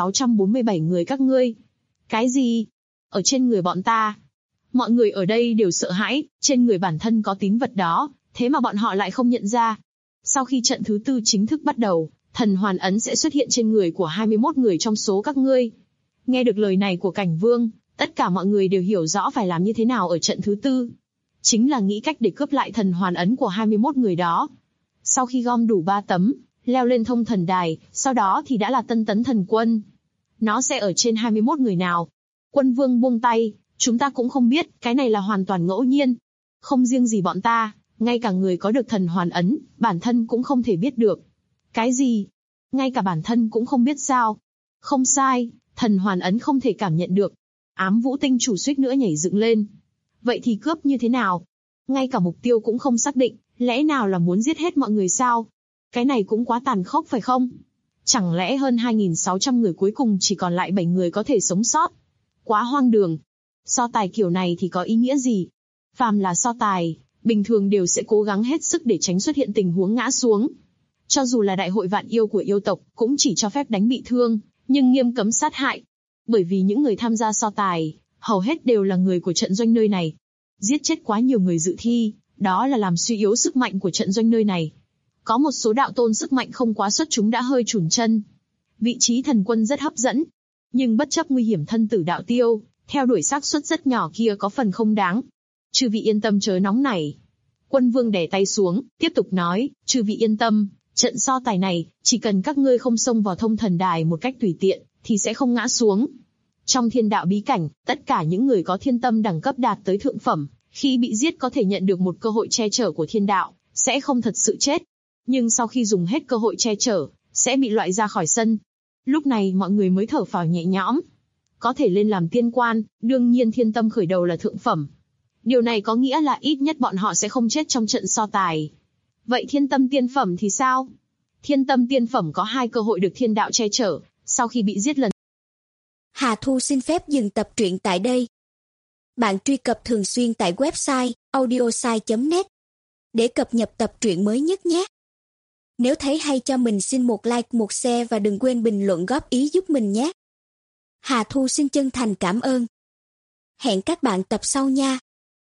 2647 người các ngươi. Cái gì? Ở trên người bọn ta? Mọi người ở đây đều sợ hãi, trên người bản thân có tín vật đó, thế mà bọn họ lại không nhận ra. Sau khi trận thứ 4 chính thức bắt đầu, thần hoàn ấn sẽ xuất hiện trên người của 21 người trong số các ngươi. Nghe được lời này của Cảnh Vương, tất cả mọi người đều hiểu rõ phải làm như thế nào ở trận thứ 4. Chính là nghĩ cách để cướp lại thần hoàn ấn của 21 người đó. Sau khi gom đủ 3 tấm, leo lên thông thần đài, sau đó thì đã là tân tấn thần quân. Nó sẽ ở trên 21 người nào? Quân Vương buông tay, chúng ta cũng không biết, cái này là hoàn toàn ngẫu nhiên. Không riêng gì bọn ta, ngay cả người có được thần hoàn ấn, bản thân cũng không thể biết được. Cái gì? Ngay cả bản thân cũng không biết sao? Không sai, thần hoàn ấn không thể cảm nhận được. Ám Vũ Tinh chủ suýt nữa nhảy dựng lên. Vậy thì cướp như thế nào? Ngay cả mục tiêu cũng không xác định, lẽ nào là muốn giết hết mọi người sao? Cái này cũng quá tàn khốc phải không? Chẳng lẽ hơn 2.600 người cuối cùng chỉ còn lại 7 người có thể sống sót? Quá hoang đường. So tài kiểu này thì có ý nghĩa gì? Phàm là so tài, bình thường đều sẽ cố gắng hết sức để tránh xuất hiện tình huống ngã xuống. Cho dù là đại hội vạn yêu của yêu tộc, cũng chỉ cho phép đánh bị thương, nhưng nghiêm cấm sát hại. Bởi vì những người tham gia so tài, hầu hết đều là người của trận doanh nơi này. Giết chết quá nhiều người dự thi, đó là làm suy yếu sức mạnh của trận doanh nơi này. Có một số đạo tôn sức mạnh không quá xuất chúng đã hơi chùn chân. Vị trí thần quân rất hấp dẫn, nhưng bất chấp nguy hiểm thân tử đạo tiêu, theo đuổi xác suất rất nhỏ kia có phần không đáng. Chư vị yên tâm chớ nóng nảy. Quân Vương đè tay xuống, tiếp tục nói, chư vị yên tâm, trận so tài này, chỉ cần các ngươi không xông vào thông thần đài một cách tùy tiện, thì sẽ không ngã xuống. Trong thiên đạo bí cảnh, tất cả những người có thiên tâm đẳng cấp đạt tới thượng phẩm, khi bị giết có thể nhận được một cơ hội che chở của thiên đạo, sẽ không thật sự chết. Nhưng sau khi dùng hết cơ hội che chở, sẽ bị loại ra khỏi sân. Lúc này mọi người mới thở phào nhẹ nhõm. Có thể lên làm tiên quan, đương nhiên thiên tâm khởi đầu là thượng phẩm. Điều này có nghĩa là ít nhất bọn họ sẽ không chết trong trận so tài. Vậy thiên tâm tiên phẩm thì sao? Thiên tâm tiên phẩm có 2 cơ hội được thiên đạo che chở, sau khi bị giết lần. Hà Thu xin phép dừng tập truyện tại đây. Bạn truy cập thường xuyên tại website audiosai.net để cập nhật tập truyện mới nhất nhé. Nếu thấy hay cho mình xin một like, một share và đừng quên bình luận góp ý giúp mình nhé. Hà Thu xin chân thành cảm ơn. Hẹn các bạn tập sau nha.